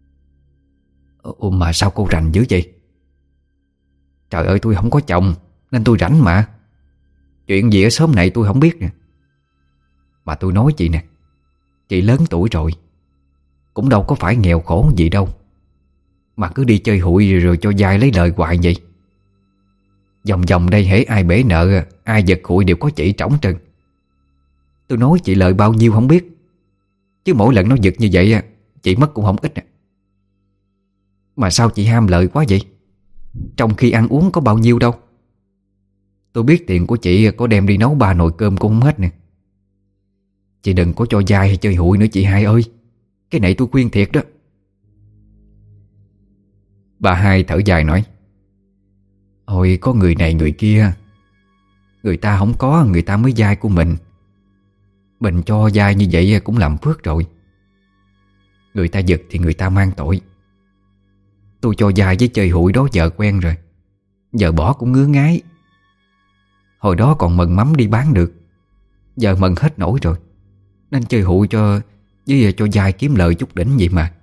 Mà sao cô rành dữ vậy? Trời ơi, tôi không có chồng nên tôi rảnh mà. Chuyện gì ở xóm này tôi không biết nè. Mà tôi nói chị nè, chị lớn tuổi rồi, cũng đâu có phải nghèo khổ gì đâu, mà cứ đi chơi hụi rồi cho vay lấy lời hoài vậy. Vòng vòng đây hễ ai bể nợ, ai giật hụi đều có chị trỏng trơn. Tôi nói chị lời bao nhiêu không biết, chứ mỗi lần nó giật như vậy chị mất cũng không ít. Mà sao chị ham lợi quá vậy? Trong khi ăn uống có bao nhiêu đâu. Tôi biết tiền của chị có đem đi nấu 3 nồi cơm cũng không hết nè. Chị đừng có cho vay hay chơi hụi nữa chị hai ơi. Cái này tôi khuyên thiệt đó. Bà hai thở dài nói: Ôi, có người này người kia. Người ta không có, người ta mới vay của mình. Mình cho vay như vậy cũng làm phước rồi. Người ta giật thì người ta mang tội. Tôi cho vay với chơi hụi đó giờ quen rồi, giờ bỏ cũng ngứa ngái. Hồi đó còn mần mắm đi bán được, giờ mần hết nổi rồi, nên chơi hụi cho vay kiếm lời chút đỉnh vậy mà.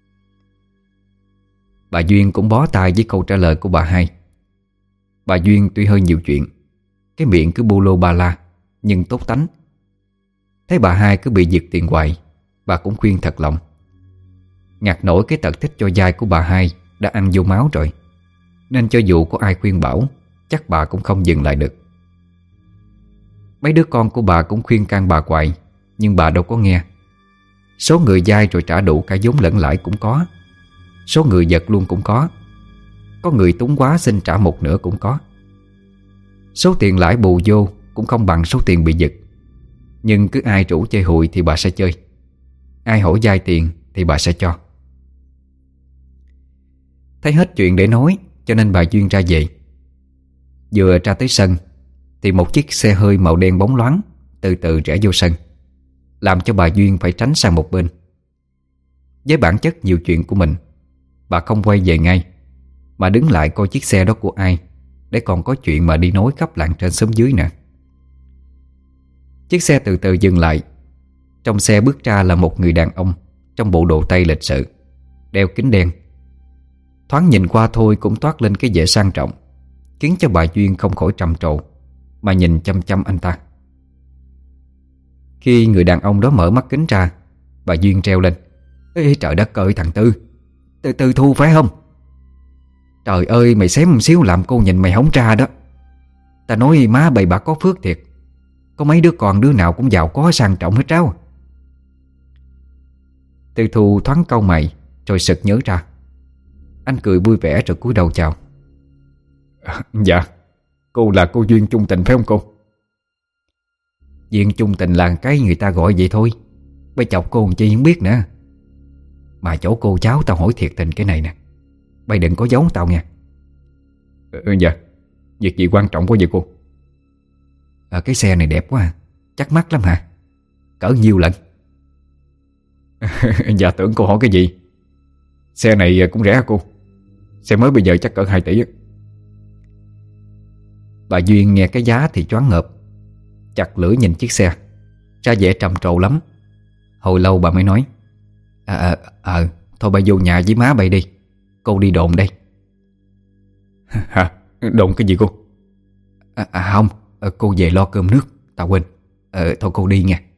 Bà Duyên cũng bó tay với câu trả lời của bà hai. Bà Duyên tuy hơi nhiều chuyện, cái miệng cứ bu lô ba la, nhưng tốt tánh. Thấy bà hai cứ bị giật tiền hoài, bà cũng khuyên thật lòng. Ngặt nổi cái tật thích cho vay của bà hai đã ăn vô máu rồi, nên cho dù có ai khuyên bảo, chắc bà cũng không dừng lại được. Mấy đứa con của bà cũng khuyên can bà hoài, nhưng bà đâu có nghe. Số người vay rồi trả đủ cả vốn lẫn lãi cũng có, số người giật luôn cũng có. Có người túng quá xin trả một nửa cũng có. Số tiền lãi bù vô cũng không bằng số tiền bị giật. Nhưng cứ ai rủ chơi hụi thì bà sẽ chơi, ai hỏi vay tiền thì bà sẽ cho. Thấy hết chuyện để nói, cho nên bà Duyên ra về. Vừa ra tới sân thì một chiếc xe hơi màu đen bóng loáng từ từ rẽ vô sân, làm cho bà Duyên phải tránh sang một bên. Với bản chất nhiều chuyện của mình, bà không quay về ngay, mà đứng lại coi chiếc xe đó của ai, để còn có chuyện mà đi nói khắp làng trên xóm dưới nè. Chiếc xe từ từ dừng lại. Trong xe bước ra là một người đàn ông trong bộ đồ tây lịch sự, đeo kính đen. Thoáng nhìn qua thôi cũng toát lên cái vẻ sang trọng, khiến cho bà Duyên không khỏi trầm trồ, mà nhìn chăm chăm anh ta. Khi người đàn ông đó mở mắt kính ra, bà Duyên treo lên: Ê trời đất ơi thằng Tư, Tư Thu phải không? Trời ơi, mày xém một xíu làm cô nhìn mày không ra đó. Ta nói má bày bạc có phước thiệt, có mấy đứa con đứa nào cũng giàu có sang trọng hết tráo. Tư Thu thoáng cau mày rồi sực nhớ ra. Anh cười vui vẻ rồi cúi đầu chào. Dạ, cô là cô Duyên chung tình phải không cô? Duyên chung tình là cái người ta gọi vậy thôi, bây chọc cô làm chi không biết nữa. Mà chỗ cô cháu tao hỏi thiệt tình cái này nè, Bay đừng có giấu tao nha. Dạ. Việc gì quan trọng quá vậy cô? Cái xe này đẹp quá à. Chắc mắc lắm hả? Cỡ nhiêu lần? Dạ tưởng cô hỏi cái gì. Xe này cũng rẻ hả cô? Xe mới bây giờ chắc cỡ 2 tỷ á. Bà Duyên nghe cái giá thì choáng ngợp, chặt lưỡi nhìn chiếc xe, ra vẻ trầm trồ lắm. Hồi lâu bà mới nói: Thôi bà vô nhà với má bay đi, cô đi đồn đây. Hả? Đồn cái gì cô? Không, cô về lo cơm nước, tao quên. Thôi cô đi nha.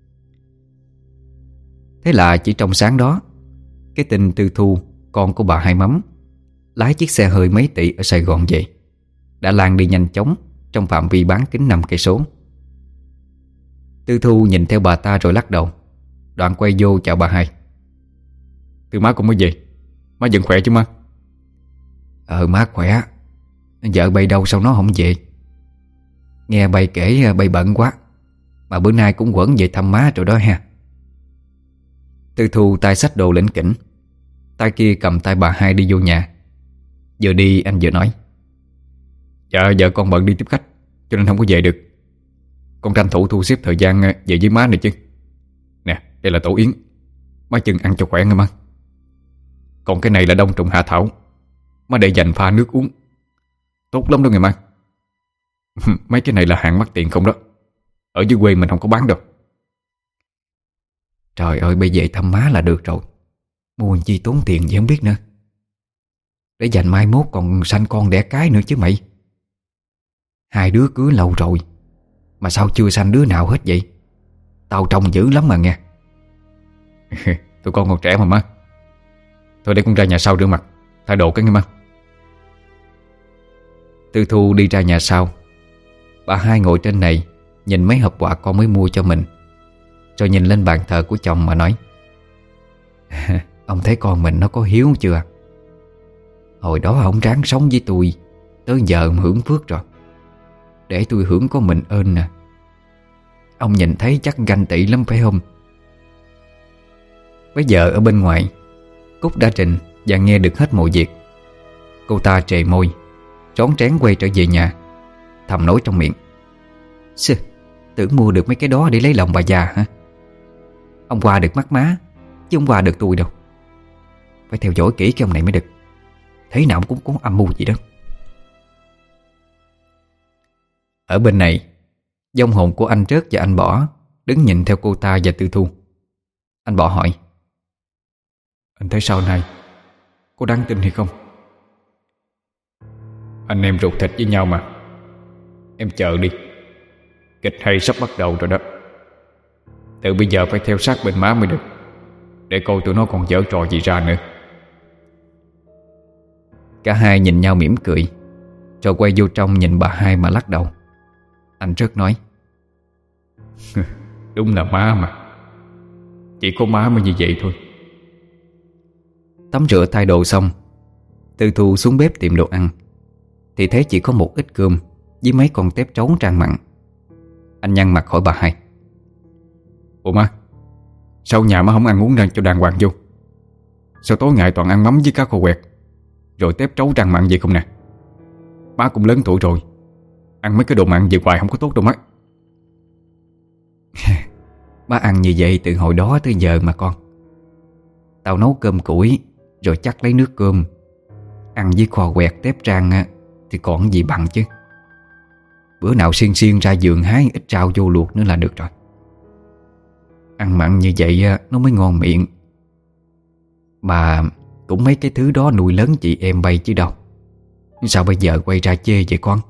Thế là chỉ trong sáng đó, cái tin Tư Thu, con của bà Hai Mắm, lái chiếc xe hơi mấy tỷ ở Sài Gòn về đã lan đi nhanh chóng trong phạm vi bán kính 5 cây số. Tư Thu nhìn theo bà ta rồi lắc đầu, đoạn quay vô chào bà Hai. Tư má cũng mới về. Má vẫn khỏe chứ má? Má khỏe. Vợ bay đâu sao nó không về? Nghe bay kể bay bận quá, mà bữa nay cũng quẩn về thăm má rồi đó ha. Tư Thu tay xách đồ lỉnh kỉnh, tay kia cầm tay bà Hai đi vô nhà. Vừa đi anh vừa nói: Dạ vợ con bận đi tiếp khách cho nên không có về được. Con tranh thủ thu xếp thời gian về với má này chứ. Nè, đây là tổ yến, má chừng ăn cho khỏe nghe má. Còn cái này là đông trùng hạ thảo, má để dành pha nước uống, tốt lắm đó nghe má. Mấy cái này là hàng mắc tiền không đó, ở dưới quê mình không có bán đâu. Trời ơi, bây về thăm má là được rồi, mua chi tốn tiền gì không biết nữa. Để dành mai mốt còn sanh con đẻ cái nữa chứ mày. 2 đứa cưới lâu rồi mà sao chưa sanh đứa nào hết vậy? Tao trông dữ lắm mà nghe. Tụi con còn trẻ mà má. Thôi để con ra nhà sau rửa mặt, thay đồ cái nghe má. Tư Thu đi ra nhà sau. Bà Hai ngồi trên này nhìn mấy hộp quà con mới mua cho mình, rồi nhìn lên bàn thờ của chồng mà nói: Ông thấy con mình nó có hiếu chưa? Hồi đó ông ráng sống với tôi, tới giờ ông hưởng phước rồi, để tôi hưởng có mình ơn nè. Ông nhìn thấy chắc ganh tị lắm phải không? Bây giờ ở bên ngoài, Cúc đã trình và nghe được hết mọi việc. Cô ta trề môi, rón rén quay trở về nhà, thầm nói trong miệng: Sư, tưởng mua được mấy cái đó để lấy lòng bà già hả? Ông qua được mắt má, chứ không qua được tôi đâu. Phải theo dõi kỹ cái ông này mới được. Thế nào cũng có âm mưu gì đó. Ở bên này, vong hồn của anh Trớt và anh Bỏ đứng nhìn theo cô ta và Tư Thu. Anh Bỏ hỏi: Anh thấy sau này có đáng tin hay không? Anh em ruột thịt với nhau mà. Em chờ đi, kịch hay sắp bắt đầu rồi đó. Từ bây giờ phải theo sát bên má mới được, để coi tụi nó còn giở trò gì ra nữa. Cả hai nhìn nhau mỉm cười, rồi quay vô trong nhìn bà Hai mà lắc đầu. Anh Trớt nói: Đúng là má mà. Chỉ có má mới như vậy thôi. Tắm rửa thay đồ xong, Tư Thu xuống bếp tìm đồ ăn, thì thấy chỉ có một ít cơm với mấy con tép trấu rang mặn. Anh nhăn mặt hỏi bà Hai: Ủa má, sao nhà má không ăn uống ra cho đàng hoàng vô? Sao tối ngày toàn ăn mắm với cá kho quẹt, rồi tép trấu rang mặn vậy không nè? Má cũng lớn tuổi rồi, ăn mấy cái đồ mặn về hoài không có tốt đâu má. Má ăn như vậy từ hồi đó tới giờ mà con. Tao nấu cơm củi rồi chắc lấy nước cơm, ăn với kho quẹt tép rang thì còn gì bằng chứ. Bữa nào xiên xiên ra vườn hái ít rau vô luộc nữa là được rồi. Ăn mặn như vậy nó mới ngon miệng. Mà cũng mấy cái thứ đó nuôi lớn chị em bay chứ đâu. Sao bây giờ quay ra chê vậy con?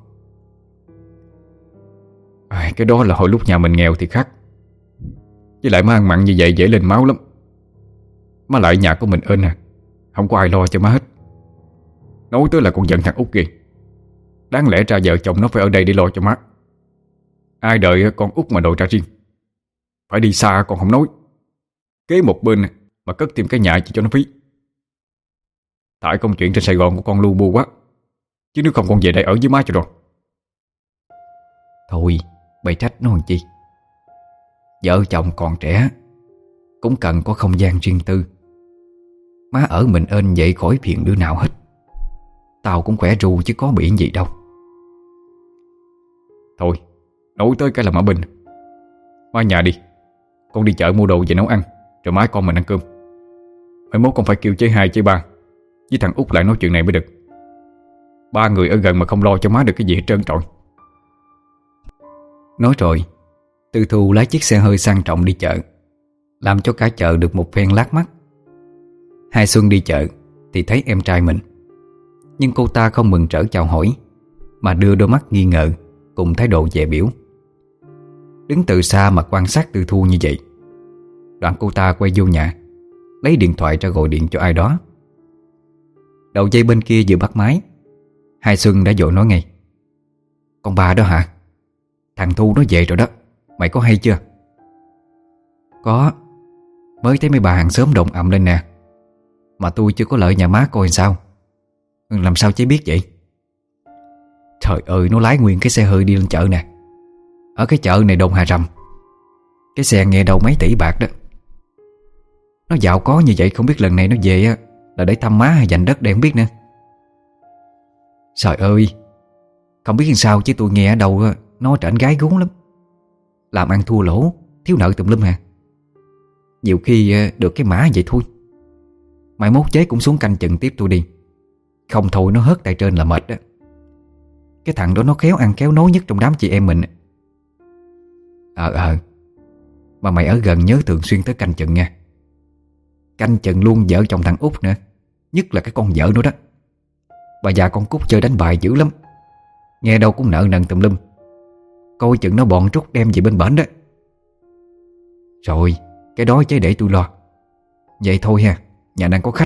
Cái đó là hồi lúc nhà mình nghèo thì khác. Với lại má ăn mặn như vậy dễ lên máu lắm. Má lại nhà của mình ơn à, không có ai lo cho má hết. Nói tới là con giận thằng Út kìa. Đáng lẽ ra vợ chồng nó phải ở đây để lo cho má. Ai đợi con Út mà đòi ra riêng. Phải đi xa còn không nói, kế một bên mà cất thêm cái nhà chỉ cho nó phí. Tại công chuyện trên Sài Gòn của con lu bu quá, chứ nếu không con về đây ở với má cho rồi. Thôi, bày trách nó làm chi. Vợ chồng còn trẻ, cũng cần có không gian riêng tư. Má ở mình ên vậy khỏi phiền đứa nào hết. Tao cũng khỏe ru chứ có bị gì đâu. Thôi, nấu tới cái là Mã Bình. Má nhà đi, con đi chợ mua đồ về nấu ăn, rồi má con mình ăn cơm. Mai mốt con phải kêu chế 2 chế 3 với thằng Út lại nói chuyện này mới được. 3 người ở gần mà không lo cho má được cái gì hết trơn trọi. Nói rồi, Tư Thu lái chiếc xe hơi sang trọng đi chợ, làm cho cả chợ được một phen lác mắt. Hai Xuân đi chợ thì thấy em trai mình, nhưng cô ta không mừng rỡ chào hỏi, mà đưa đôi mắt nghi ngờ cùng thái độ dè biểu. Đứng từ xa mà quan sát Tư Thu như vậy, đoạn cô ta quay vô nhà, lấy điện thoại ra gọi điện cho ai đó. Đầu dây bên kia vừa bắt máy, Hai Xuân đã vội nói ngay: "Con bà đó hả? Thằng Thu nó về rồi đó, mày có hay chưa?" "Có, mới thấy mấy bà hàng xóm động ầm lên nè. Mà tôi chưa có lợi nhà má coi sao. Làm sao chứ biết vậy?" "Trời ơi, nó lái nguyên cái xe hơi đi lên chợ nè. Ở cái chợ này Đông Hà Rầm. Cái xe nghe đâu mấy tỷ bạc đó. Nó giàu có như vậy, không biết lần này nó về á là để thăm má hay giành đất để không biết nữa." "Trời ơi, không biết làm sao chứ tôi nghe ở đâu á, nó trở nên gái gú lắm. Làm ăn thua lỗ, thiếu nợ tùm lum hà. Nhiều khi được cái mã vậy thôi. Mai mốt chế cũng xuống canh chừng tiếp tôi đi. Không thôi nó hớt tại trên là mệt đó. Cái thằng đó nó khéo ăn khéo nói nhất trong đám chị em mình." Mà mày ở gần nhớ thường xuyên tới canh chừng nha. Canh chừng luôn vợ chồng thằng Út nữa, nhất là cái con vợ nó đó. Bà già con Cúc chơi đánh bài dữ lắm, nghe đâu cũng nợ nần tùm lum. Coi chừng nó bọn trút đem về bên bển đó." "Rồi, cái đó chứ để tôi lo. Vậy thôi ha, nhà đang có khách."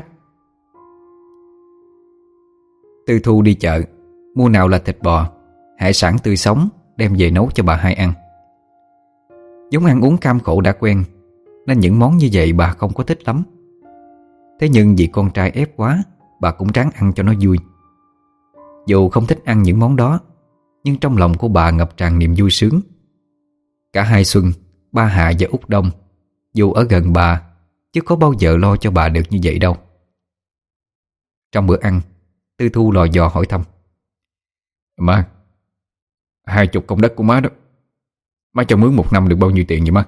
Tư Thu đi chợ, mua nào là thịt bò, hải sản tươi sống đem về nấu cho bà Hai ăn. Giống ăn uống cam khổ đã quen, nên những món như vậy bà không có thích lắm. Thế nhưng vì con trai ép quá, bà cũng ráng ăn cho nó vui. Dù không thích ăn những món đó, nhưng trong lòng của bà ngập tràn niềm vui sướng. Cả Hai Xuân, ba Hạ và Út Đông dù ở gần bà, chứ có bao giờ lo cho bà được như vậy đâu. Trong bữa ăn, Tư Thu lò dò hỏi thăm: "Má, 20 công đất của má đó, má cho mướn 1 năm được bao nhiêu tiền vậy má?"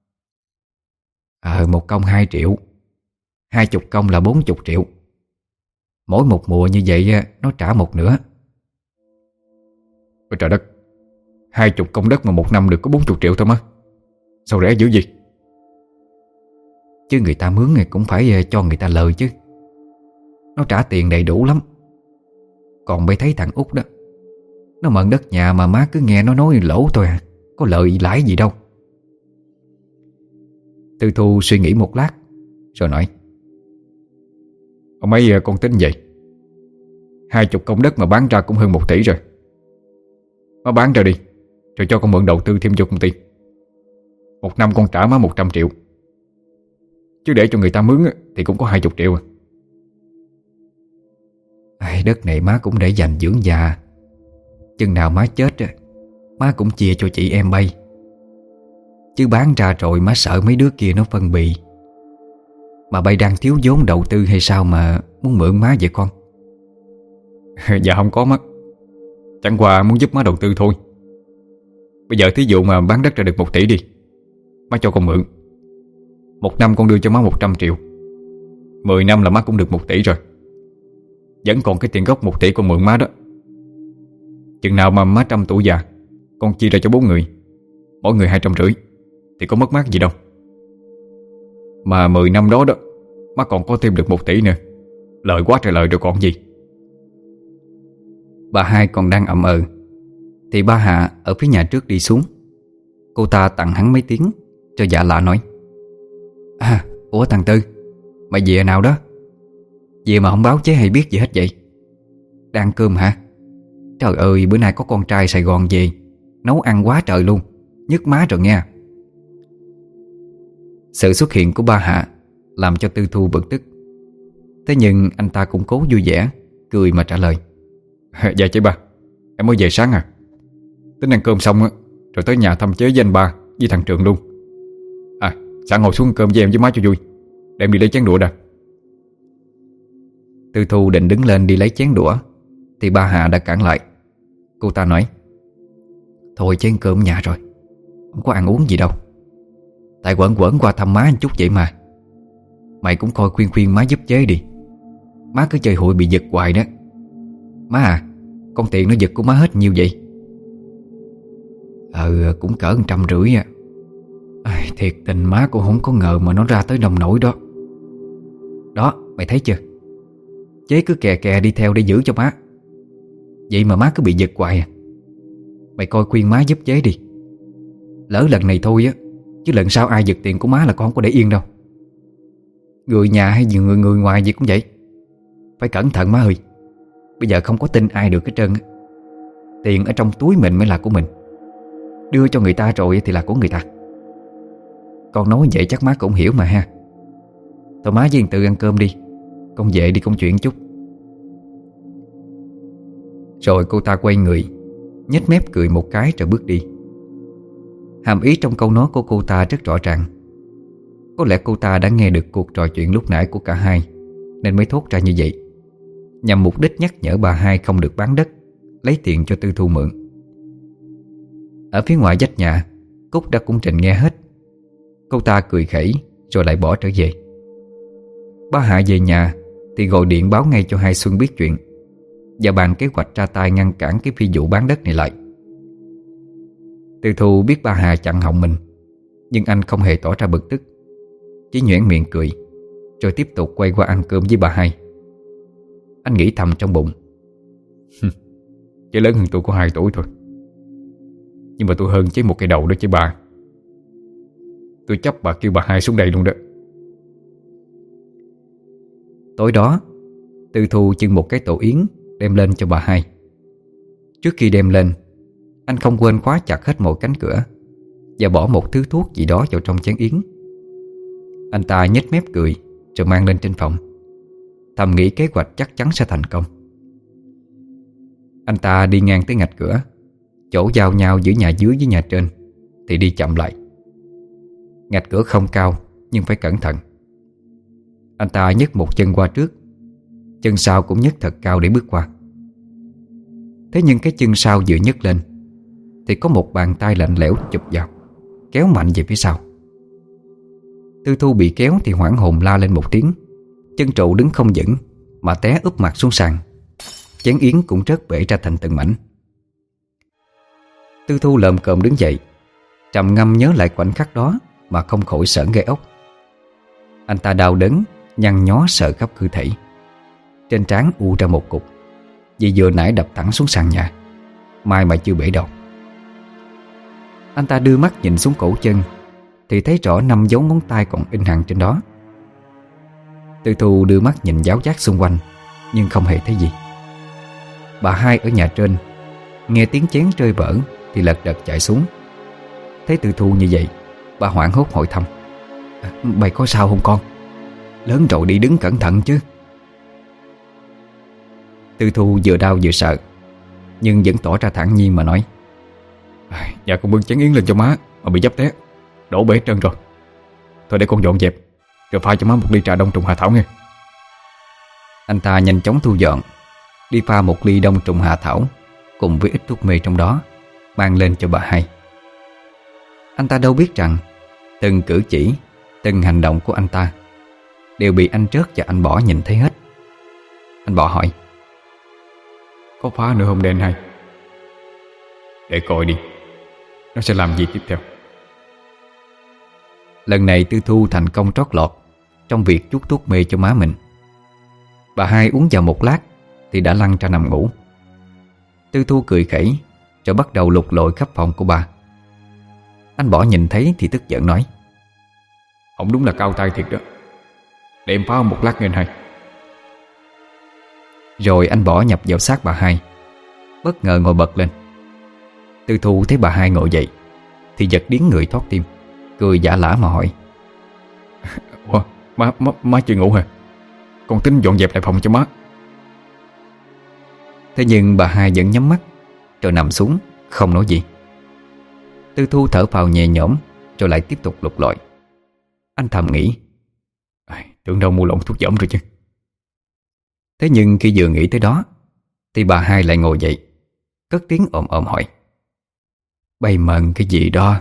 Một công 2 triệu, 20 công là 40 triệu. Mỗi một mùa như vậy nó trả một nửa." "Ôi trời đất, 20 công đất mà 1 năm được có 40 triệu thôi má. Sao rẻ dữ gì?" "Chứ người ta mướn cũng phải cho người ta lời chứ. Nó trả tiền đầy đủ lắm. Còn mày thấy thằng Út đó, nó mượn đất nhà mà má cứ nghe nó nói lỗ thôi à, có lợi lãi gì đâu." Tư Thu suy nghĩ một lát rồi nói: "Ông mấy con tính vậy, 20 công đất mà bán ra cũng hơn 1 tỷ rồi. Má bán ra đi, rồi cho con mượn đầu tư thêm vô công ty. 1 năm con trả má 100 triệu. Chứ để cho người ta mướn thì cũng có 20 triệu à." Đất này má cũng để dành dưỡng già. Chừng nào má chết má cũng chia cho chị em bay. Chứ bán ra rồi má sợ mấy đứa kia nó phân bì. Mà bay đang thiếu vốn đầu tư hay sao mà muốn mượn má vậy con?" "Dạ không có má, chẳng qua muốn giúp má đầu tư thôi. Bây giờ thí dụ mà bán đất ra được 1 tỷ đi, má cho con mượn. 1 năm con đưa cho má 100 triệu, 10 năm là má cũng được 1 tỷ rồi. Vẫn còn cái tiền gốc 1 tỷ con mượn má đó. Chừng nào mà má 100 tuổi già, con chia ra cho 4 người, mỗi người 250 thì có mất mát gì đâu. Mà 10 năm đó đó, má còn có thêm được 1 tỷ nữa. Lợi quá trời lợi rồi còn gì." Bà Hai còn đang ậm thì ba Hạ ở phía nhà trước đi xuống. Cô ta tặng hắn mấy tiếng cho dạ lạ nói: "Ủa thằng Tư, mày về nào đó? Về mà không báo chế hay biết gì hết vậy? Đang cơm hả? Trời ơi, bữa nay có con trai Sài Gòn về, nấu ăn quá trời luôn, nhức má rồi nghe." Sự xuất hiện của ba Hạ làm cho Tư Thu bực tức. Thế nhưng anh ta cũng cố vui vẻ, cười mà trả lời: "Dạ chị ba, em mới về sáng à. Tính ăn cơm xong rồi tới nhà thăm chế với anh ba với thằng Trường luôn. Sẵn ngồi xuống ăn cơm với em với má cho vui. Để em đi lấy chén đũa đã." Tư Thu định đứng lên đi lấy chén đũa thì ba Hà đã cản lại. Cô ta nói: Thôi chén cơm ở nhà rồi, không có ăn uống gì đâu. Tại quẩn quẩn qua thăm má một chút vậy mà. Mày cũng coi khuyên khuyên má giúp chế đi. Má cứ chơi hụi bị giật hoài đó. Má à, con tiền nó giật của má hết nhiêu vậy? Cũng cỡ 150 à. Thiệt tình má cũng không có ngờ mà nó ra tới nông nổi đó. Đó, mày thấy chưa? Chế cứ kè kè đi theo để giữ cho má. Vậy mà má cứ bị giật hoài à. Mày coi khuyên má giúp chế đi. Lỡ lần này thôi á, chứ lần sau ai giật tiền của má là con không có để yên đâu. Người nhà hay người ngoài gì cũng vậy. Phải cẩn thận má ơi. Bây giờ không có tin ai được hết trơn. Tiền ở trong túi mình mới là của mình. Đưa cho người ta rồi thì là của người ta. Con nói vậy chắc má cũng hiểu mà ha. Thôi má với Tự ăn cơm đi. Con về đi, con chuyện chút. Rồi cô ta quay người, nhếch mép cười một cái rồi bước đi. Hàm ý trong câu nói của cô ta rất rõ ràng. Có lẽ cô ta đã nghe được cuộc trò chuyện lúc nãy của cả hai, nên mới thốt ra như vậy, nhằm mục đích nhắc nhở bà hai không được bán đất, lấy tiền cho Tư Thu mượn. Ở phía ngoài vách nhà, Cúc đã cũng trình nghe hết. Cô ta cười khẩy rồi lại bỏ trở về. Ba Hạ về nhà thì gọi điện báo ngay cho Hai Xuân biết chuyện và bàn kế hoạch ra tay ngăn cản cái phi vụ bán đất này lại. Tư Thu biết ba Hà chặn họng mình, nhưng anh không hề tỏ ra bực tức, chỉ nhoẻn miệng cười rồi tiếp tục quay qua ăn cơm với bà hai. Anh nghĩ thầm trong bụng: Chứ lớn hơn tôi có 2 tuổi thôi, nhưng mà tôi hơn chứ một cái đầu đó chứ bà. Tôi chấp bà kêu bà hai xuống đây luôn đó. Tối đó, Tư Thu chưng một cái tổ yến đem lên cho bà hai. Trước khi đem lên, anh không quên khóa chặt hết mọi cánh cửa và bỏ một thứ thuốc gì đó vào trong chén yến. Anh ta nhếch mép cười rồi mang lên trên phòng, thầm nghĩ kế hoạch chắc chắn sẽ thành công. Anh ta đi ngang tới ngạch cửa, chỗ giao nhau giữa nhà dưới với nhà trên, thì đi chậm lại. Ngạch cửa không cao nhưng phải cẩn thận. Anh ta nhấc một chân qua trước, chân sau cũng nhấc thật cao để bước qua. Thế nhưng cái chân sau vừa nhấc lên thì có một bàn tay lạnh lẽo chụp vào, kéo mạnh về phía sau. Tư Thu bị kéo thì hoảng hồn la lên một tiếng. Chân trụ đứng không vững mà té úp mặt xuống sàn. Chén yến cũng rớt bể ra thành từng mảnh. Tư Thu lồm cồm đứng dậy, trầm ngâm nhớ lại khoảnh khắc đó mà không khỏi sởn gai ốc. Anh ta đau đớn, nhăn nhó sợ khắp cơ thể. Trên trán u ra một cục, vì vừa nãy đập thẳng xuống sàn nhà, may mà chưa bể đầu. Anh ta đưa mắt nhìn xuống cổ chân thì thấy rõ 5 dấu ngón tay còn in hằn trên đó. Tư Thu đưa mắt nhìn giáo giác xung quanh nhưng không hề thấy gì. Bà hai ở nhà trên nghe tiếng chén rơi vỡ thì lật đật chạy xuống. Thấy Tư Thu như vậy, bà hoảng hốt hỏi thăm: Mày có sao không con? Lớn rồi đi đứng cẩn thận chứ. Tư Thu vừa đau vừa sợ, nhưng vẫn tỏ ra thản nhiên mà nói: Dạ con bưng chén yến lên cho má mà bị dấp té, đổ bể trơn rồi. Thôi để con dọn dẹp rồi pha cho má một ly trà đông trùng hạ thảo nghe. Anh ta nhanh chóng thu dọn, đi pha một ly đông trùng hạ thảo cùng với ít thuốc mê trong đó, mang lên cho bà hai. Anh ta đâu biết rằng từng cử chỉ, từng hành động của anh ta đều bị anh Trớt và anh Bỏ nhìn thấy hết. Anh Bỏ hỏi: Có phá nữa không đen hay? Để coi đi, nó sẽ làm gì tiếp theo. Lần này Tư Thu thành công trót lọt trong việc chuốt thuốc mê cho má mình. Bà hai uống vào một lát thì đã lăn ra nằm ngủ. Tư Thu cười khẩy rồi bắt đầu lục lội khắp phòng của bà. Anh Bỏ nhìn thấy thì tức giận nói: Ông đúng là cao tay thiệt đó, để em phá một lát nghe hay. Rồi anh Bỏ nhập vào xác bà hai, bất ngờ ngồi bật lên. Tư Thu thấy bà hai ngồi dậy thì giật điếng người thoát tim, cười giả lả mà hỏi: Ủa, má chưa ngủ hả? Con tính dọn dẹp lại phòng cho má. Thế nhưng bà hai vẫn nhắm mắt rồi nằm xuống không nói gì. Tư Thu thở phào nhẹ nhõm rồi lại tiếp tục lục lọi. Anh thầm nghĩ: Tưởng đâu mua lộn thuốc giảm rồi chứ. Thế nhưng khi vừa nghĩ tới đó thì bà hai lại ngồi dậy, cất tiếng ồm ồm hỏi: "Bay mần cái gì đó?"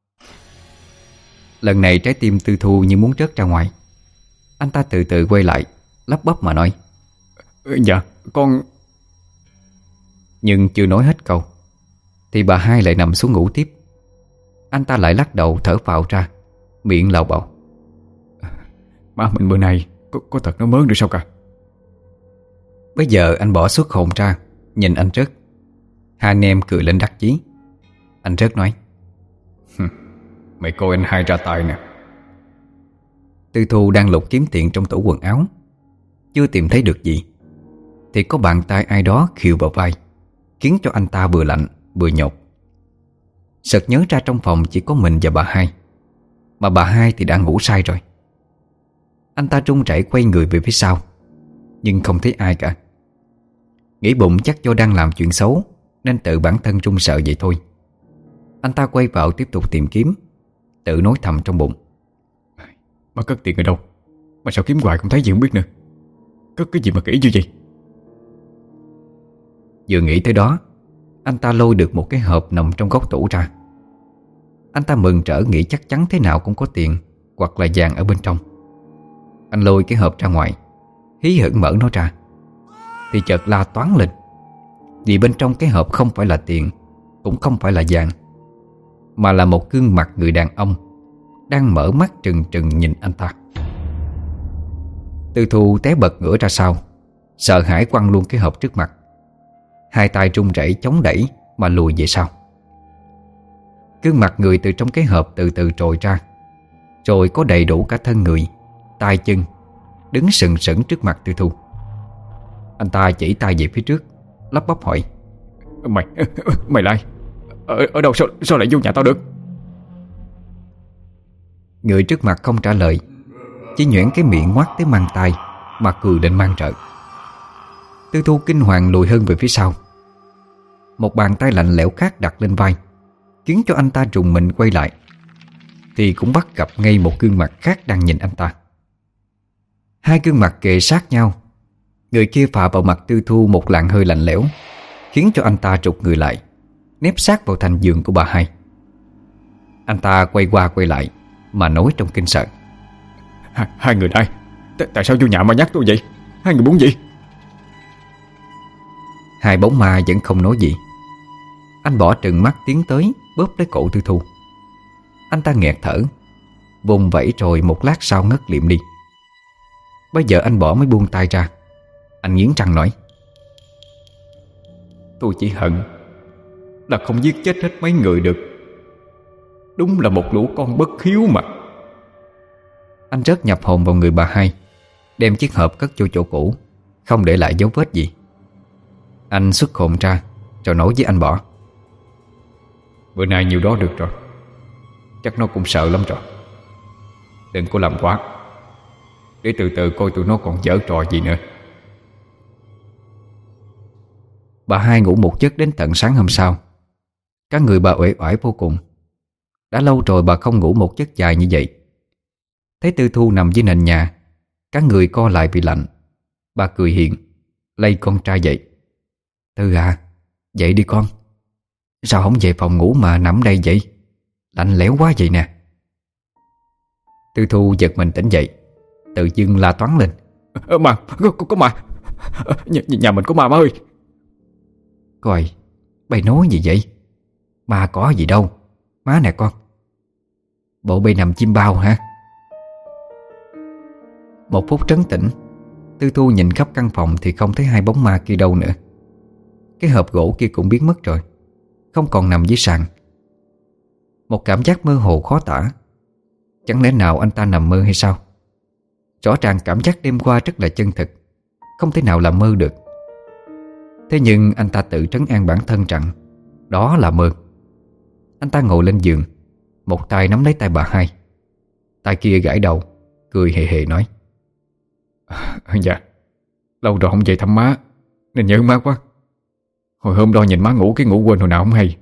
Lần này trái tim Tư Thu như muốn rớt ra ngoài. Anh ta từ từ quay lại, lắp bắp mà nói: Dạ con... Nhưng chưa nói hết câu thì bà hai lại nằm xuống ngủ tiếp. Anh ta lại lắc đầu thở phào ra, miệng lầu bầu: Má mình bữa nay có thật nó mớn được sao cả. Bây giờ anh bỏ xuất hồn ra, nhìn anh Trớt. Hai anh em cười lên đắc chí. Anh Trớt nói: Mày coi anh hai ra tay nè. Tư Thu đang lục kiếm tiền trong tủ quần áo, chưa tìm thấy được gì thì có bàn tay ai đó khều vào vai, khiến cho anh ta vừa lạnh vừa nhột. Sực nhớ ra trong phòng chỉ có mình và bà hai, mà bà hai thì đã ngủ say rồi. Anh ta run rẩy quay người về phía sau, nhưng không thấy ai cả. Nghĩ bụng chắc do đang làm chuyện xấu nên tự bản thân run sợ vậy thôi. Anh ta quay vào tiếp tục tìm kiếm, tự nói thầm trong bụng: Má cất tiền ở đâu mà sao kiếm hoài không thấy gì không biết nữa. Cất cái gì mà kỹ như vậy? Vừa nghĩ tới đó, anh ta lôi được một cái hộp nằm trong góc tủ ra. Anh ta mừng rỡ nghĩ chắc chắn thế nào cũng có tiền hoặc là vàng ở bên trong. Anh lôi cái hộp ra ngoài, hí hửng mở nó ra thì chợt la toáng lên, vì bên trong cái hộp không phải là tiền, cũng không phải là vàng, mà là một gương mặt người đàn ông đang mở mắt trừng trừng nhìn anh ta. Tư Thu té bật ngửa ra sau, sợ hãi quăng luôn cái hộp trước mặt. Hai tay run rẩy chống đẩy mà lùi về sau. Gương mặt người từ trong cái hộp từ từ trồi ra, rồi có đầy đủ cả thân người, tay chân, đứng sừng sững trước mặt Tư Thu. Anh ta chỉ tay về phía trước, lắp bắp hỏi: Mày là ai? Ở đâu sao lại vô nhà tao được? Người trước mặt không trả lời, chỉ nhoẻn cái miệng ngoác tới mang tay mà cười lên mang trợ. Tư Thu kinh hoàng lùi hơn về phía sau. Một bàn tay lạnh lẽo khác đặt lên vai, khiến cho anh ta rùng mình quay lại, thì cũng bắt gặp ngay một gương mặt khác đang nhìn anh ta. Hai gương mặt kề sát nhau. Người kia phả vào mặt Tư Thu một làn hơi lạnh lẽo, khiến cho anh ta trục người lại, nép sát vào thành giường của bà hai. Anh ta quay qua quay lại mà nói trong kinh sợ: Hai người đây, tại sao vô nhà mà nhắc tôi vậy? Hai người muốn gì? Hai bóng ma vẫn không nói gì. Anh bỏ trừng mắt tiến tới, bóp lấy cổ Tư Thu. Anh ta nghẹt thở, vùng vẫy rồi một lát sau ngất liệm đi. Bây giờ anh bỏ mới buông tay ra. Anh nghiến răng nói: Tôi chỉ hận là không giết chết hết mấy người được. Đúng là một lũ con bất hiếu mà. Anh rất nhập hồn vào người bà hai, đem chiếc hộp cất vô chỗ cũ, không để lại dấu vết gì. Anh xuất hồn ra rồi nói với anh Bỏ: Bữa nay nhiều đó được rồi. Chắc nó cũng sợ lắm rồi. Đừng có làm quá, để từ từ coi tụi nó còn giở trò gì nữa. Bà hai ngủ một giấc đến tận sáng hôm sau. Cả người bà uể oải vô cùng. Đã lâu rồi bà không ngủ một giấc dài như vậy. Thấy Tư Thu nằm dưới nền nhà, cả người co lại vì lạnh, bà cười hiền, lay con trai dậy: Tư à, dậy đi con. Sao không về phòng ngủ mà nằm đây vậy? Lạnh lẽo quá vậy nè. Tư Thu giật mình tỉnh dậy, tự dưng la toáng lên: Mà, có ma. Nhà mình có ma má ơi. Coi, bày nói gì vậy? Ma có gì đâu, má nè con. Bộ bay nằm chim bao hả? Một phút trấn tĩnh, Tư Thu nhìn khắp căn phòng thì không thấy hai bóng ma kia đâu nữa. Cái hộp gỗ kia cũng biến mất rồi, không còn nằm dưới sàn. Một cảm giác mơ hồ khó tả. Chẳng lẽ nào anh ta nằm mơ hay sao? Rõ ràng cảm giác đêm qua rất là chân thực, không thể nào là mơ được. Thế nhưng anh ta tự trấn an bản thân rằng đó là mơ. Anh ta ngồi lên giường, một tay nắm lấy tay bà hai, tay kia gãi đầu, cười hề hề nói: Dạ, lâu rồi không về thăm má nên nhớ má quá. Hồi hôm đó nhìn má ngủ cái ngủ quên hồi nào không hay.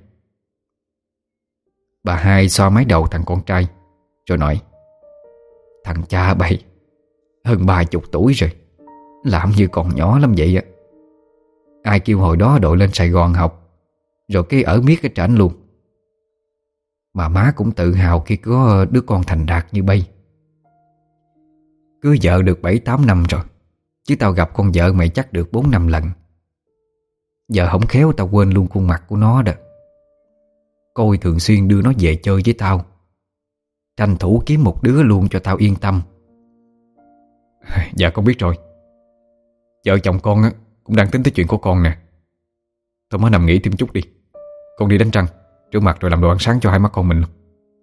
Bà hai xoa mái đầu thằng con trai rồi nói: Thằng cha bày hơn 30 tuổi rồi, làm như còn nhỏ lắm vậy á. Ai kêu hồi đó đội lên Sài Gòn học, rồi cái ở miết cái trển luôn. Mà má cũng tự hào khi có đứa con thành đạt như bây. Cưới vợ được 7-8 năm rồi, chứ tao gặp con vợ mày chắc được 4-5 lần. Giờ không khéo tao quên luôn khuôn mặt của nó đó. Coi thường xuyên đưa nó về chơi với tao, tranh thủ kiếm một đứa luôn cho tao yên tâm. Dạ con biết rồi. Vợ chồng con á cũng đang tính tới chuyện của con nè. Tôi mới nằm nghỉ thêm chút đi. Con đi đánh răng, rửa mặt rồi làm đồ ăn sáng cho hai má con mình luôn.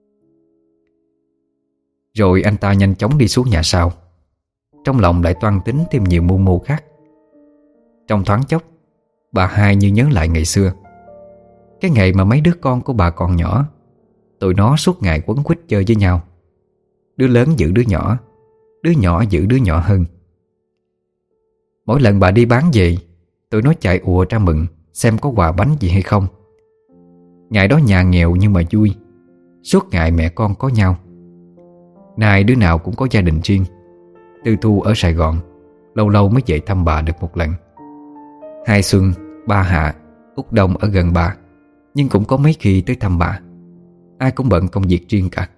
Rồi anh ta nhanh chóng đi xuống nhà sau, trong lòng lại toan tính thêm nhiều mưu mô khác. Trong thoáng chốc, bà hai như nhớ lại ngày xưa, cái ngày mà mấy đứa con của bà còn nhỏ. Tụi nó suốt ngày quấn quýt chơi với nhau. Đứa lớn giữ đứa nhỏ, đứa nhỏ giữ đứa nhỏ hơn. Mỗi lần bà đi bán về, tụi nó chạy ùa ra mừng xem có quà bánh gì hay không. Ngày đó nhà nghèo nhưng mà vui, suốt ngày mẹ con có nhau. Nay đứa nào cũng có gia đình riêng. Tư Thu ở Sài Gòn, lâu lâu mới về thăm bà được một lần. Hai Xuân, ba Hạ, Út Đông ở gần bà, nhưng cũng có mấy khi tới thăm bà. Ai cũng bận công việc riêng cả.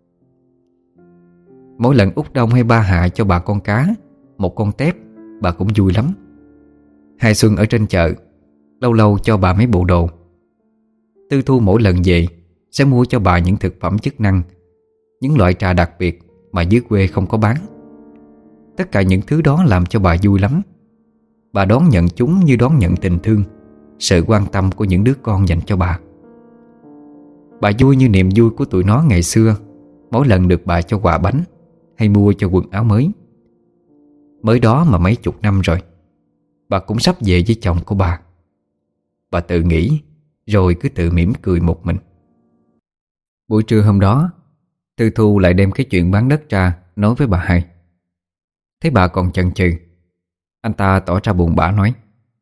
Mỗi lần Út Đông hay ba Hạ cho bà con cá, một con tép, bà cũng vui lắm. Hai Xuân ở trên chợ, lâu lâu cho bà mấy bộ đồ. Tư Thu mỗi lần về sẽ mua cho bà những thực phẩm chức năng, những loại trà đặc biệt mà dưới quê không có bán. Tất cả những thứ đó làm cho bà vui lắm. Bà đón nhận chúng như đón nhận tình thương, sự quan tâm của những đứa con dành cho bà. Bà vui như niềm vui của tụi nó ngày xưa, mỗi lần được bà cho quà bánh hay mua cho quần áo mới. Mới đó mà mấy chục năm rồi, bà cũng sắp về với chồng của bà. Bà tự nghĩ, rồi cứ tự mỉm cười một mình. Buổi trưa hôm đó, Tư Thu lại đem cái chuyện bán đất ra nói với bà hai. Thấy bà còn chần chừ, anh ta tỏ ra buồn bã nói: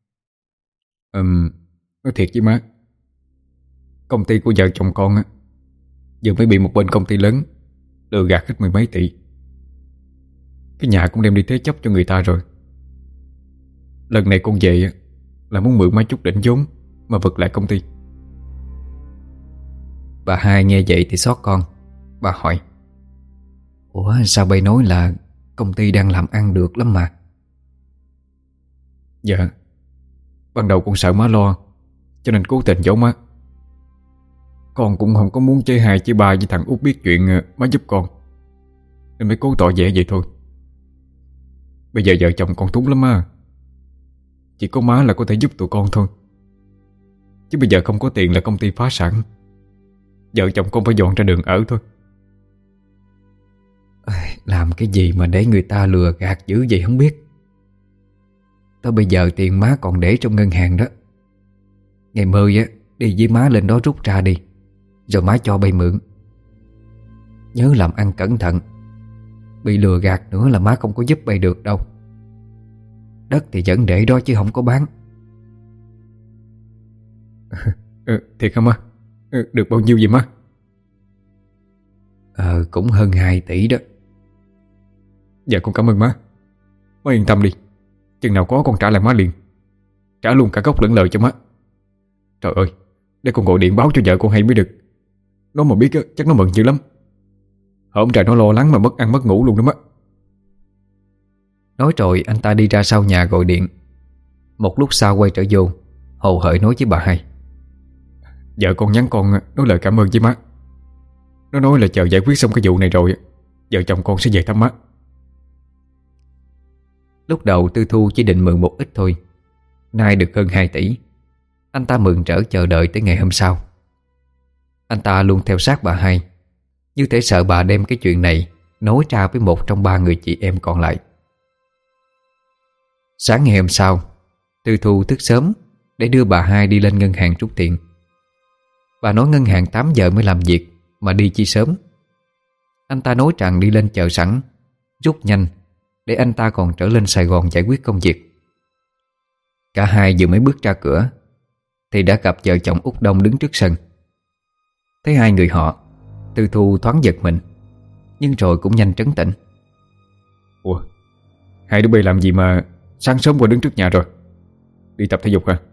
Nói thiệt với má, công ty của vợ chồng con á vừa mới bị một bên công ty lớn lừa gạt hết 10 mấy tỷ. Cái nhà cũng đem đi thế chấp cho người ta rồi. Lần này con về là muốn mượn mấy chút đỉnh vốn mà vực lại công ty. Bà hai nghe vậy thì xót con. Bà hỏi: Ủa sao bây nói là công ty đang làm ăn được lắm mà? Dạ, ban đầu con sợ má lo, cho nên cố tình giấu má. Con cũng không có muốn chơi hai chơi ba với thằng Út biết chuyện má giúp con, nên mới cố tỏ vẻ vậy thôi. Bây giờ vợ chồng con túng lắm má. Chỉ có má là có thể giúp tụi con thôi. Chứ bây giờ không có tiền là công ty phá sản. Vợ chồng con phải dọn ra đường ở thôi. Làm cái gì mà để người ta lừa gạt dữ vậy không biết. Tới bây giờ tiền má còn để trong ngân hàng đó. Ngày mời á, đi với má lên đó rút ra đi, rồi má cho bay mượn. Nhớ làm ăn cẩn thận, bị lừa gạt nữa là má không có giúp bay được đâu. Đất thì vẫn để đó chứ không có bán. Thiệt hả má? Được bao nhiêu vậy má? Cũng hơn 2 tỷ đó. Dạ con cảm ơn má. Má yên tâm đi, chừng nào có con trả lại má liền. Trả luôn cả gốc lẫn lời cho má. Trời ơi, để con gọi điện báo cho vợ con hay mới được. Nó mà biết chắc nó mừng dữ lắm. Hôm trời nó lo lắng mà mất ăn mất ngủ luôn đó má. Nói rồi anh ta đi ra sau nhà gọi điện. Một lúc sau quay trở vô, hồ hởi nói với bà hai: Vợ con nhắn con nói lời cảm ơn với má. Nó nói là chờ giải quyết xong cái vụ này rồi vợ chồng con sẽ về thăm má. Lúc đầu Tư Thu chỉ định mượn một ít thôi, nay được hơn 2 tỷ. Anh ta mừng rỡ chờ đợi tới ngày hôm sau. Anh ta luôn theo sát bà hai, như thể sợ bà đem cái chuyện này nói ra với một trong 3 người chị em còn lại. Sáng ngày hôm sau, Tư Thu thức sớm để đưa bà hai đi lên ngân hàng rút tiền. Bà nói ngân hàng 8 giờ mới làm việc mà đi chi sớm. Anh ta nói rằng đi lên chợ sẵn, rút nhanh để anh ta còn trở lên Sài Gòn giải quyết công việc. Cả hai vừa mới bước ra cửa thì đã gặp vợ chồng Út Đông đứng trước sân. Thấy hai người họ, Tư Thu thoáng giật mình, nhưng rồi cũng nhanh trấn tĩnh. Ủa, hai đứa bay làm gì mà sáng sớm qua đứng trước nhà rồi? Đi tập thể dục hả?